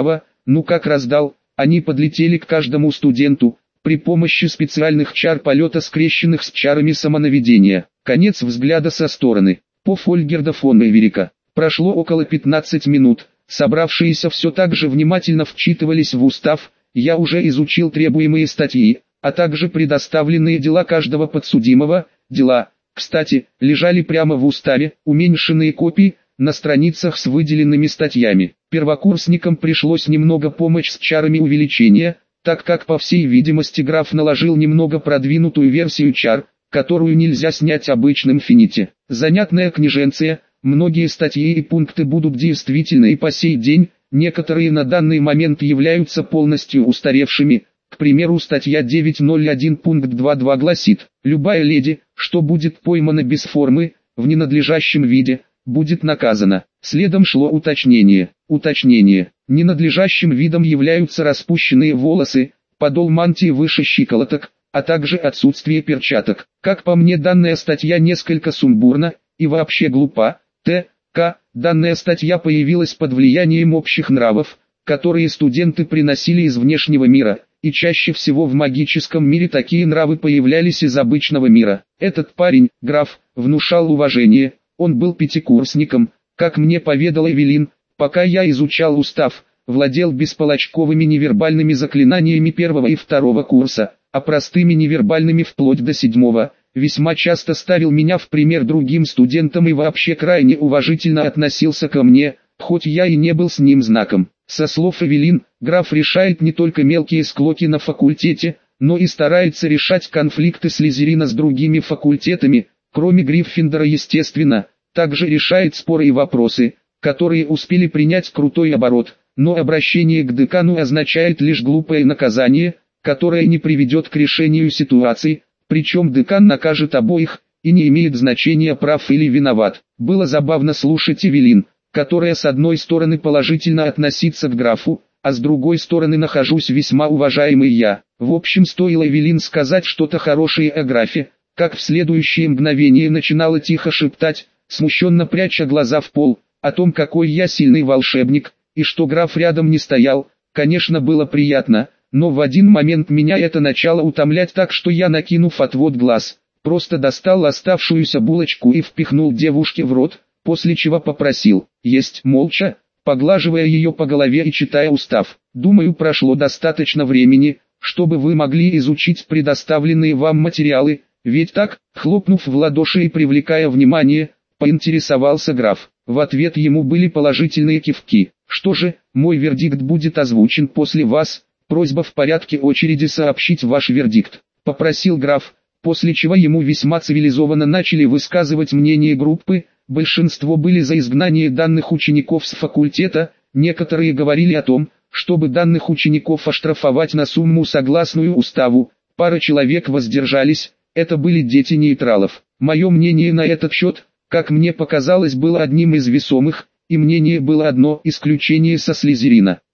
[SPEAKER 1] Ну как раздал, они подлетели к каждому студенту, при помощи специальных чар полета, скрещенных с чарами самонаведения. Конец взгляда со стороны. По Фольгерда фон Эверика. Прошло около 15 минут, собравшиеся все так же внимательно вчитывались в устав, я уже изучил требуемые статьи, а также предоставленные дела каждого подсудимого. Дела, кстати, лежали прямо в уставе, уменьшенные копии, на страницах с выделенными статьями. Первокурсникам пришлось немного помочь с чарами увеличения, так как по всей видимости граф наложил немного продвинутую версию чар, которую нельзя снять обычным финити. Занятная книженция, многие статьи и пункты будут действительны и по сей день, некоторые на данный момент являются полностью устаревшими. К примеру, статья 9.01 пункт 2.2 гласит: «Любая леди, что будет поймана без формы, в ненадлежащем виде, будет наказана». Следом шло уточнение. Ненадлежащим видом являются распущенные волосы, подол мантии выше щиколоток, а также отсутствие перчаток. Как по мне, данная статья несколько сумбурна и вообще глупа. Данная статья появилась под влиянием общих нравов, которые студенты приносили из внешнего мира, и чаще всего в магическом мире такие нравы появлялись из обычного мира. Этот парень, граф, внушал уважение, он был пятикурсником, как мне поведал Эвелин, пока я изучал устав, владел бесполочковыми невербальными заклинаниями первого и второго курса, а простыми невербальными вплоть до седьмого. Весьма часто ставил меня в пример другим студентам и вообще крайне уважительно относился ко мне, хоть я и не был с ним знаком. Со слов Эвелин, граф решает не только мелкие склоки на факультете, но и старается решать конфликты Слизерина с другими факультетами, кроме Гриффиндора естественно, также решает споры и вопросы, которые успели принять крутой оборот, но обращение к декану означает лишь глупое наказание, которое не приведет к решению ситуации. Причем декан накажет обоих, и не имеет значения, прав или виноват. Было забавно слушать Эвелин, которая с одной стороны положительно относится к графу, а с другой стороны нахожусь весьма уважаемый я. В общем, стоило Эвелин сказать что-то хорошее о графе, как в следующее мгновение начинала тихо шептать, смущенно пряча глаза в пол, о том, какой я сильный волшебник, и что граф рядом не стоял. Конечно, было приятно. Но в один момент меня это начало утомлять так, что я, накинув отвод глаз, просто достал оставшуюся булочку и впихнул девушке в рот, после чего попросил есть молча, поглаживая ее по голове и читая устав. Думаю, прошло достаточно времени, чтобы вы могли изучить предоставленные вам материалы, ведь так, хлопнув в ладоши и привлекая внимание, поинтересовался граф. В ответ ему были положительные кивки. Что же, мой вердикт будет озвучен после вас. Просьба в порядке очереди сообщить ваш вердикт, попросил граф, после чего ему весьма цивилизованно начали высказывать мнение группы. Большинство были за изгнание данных учеников с факультета, некоторые говорили о том, чтобы данных учеников оштрафовать на сумму согласную уставу, пара человек воздержались, это были дети нейтралов. Мое мнение на этот счет, как мне показалось, было одним из весомых, и мнение было одно: исключение со Слизерина.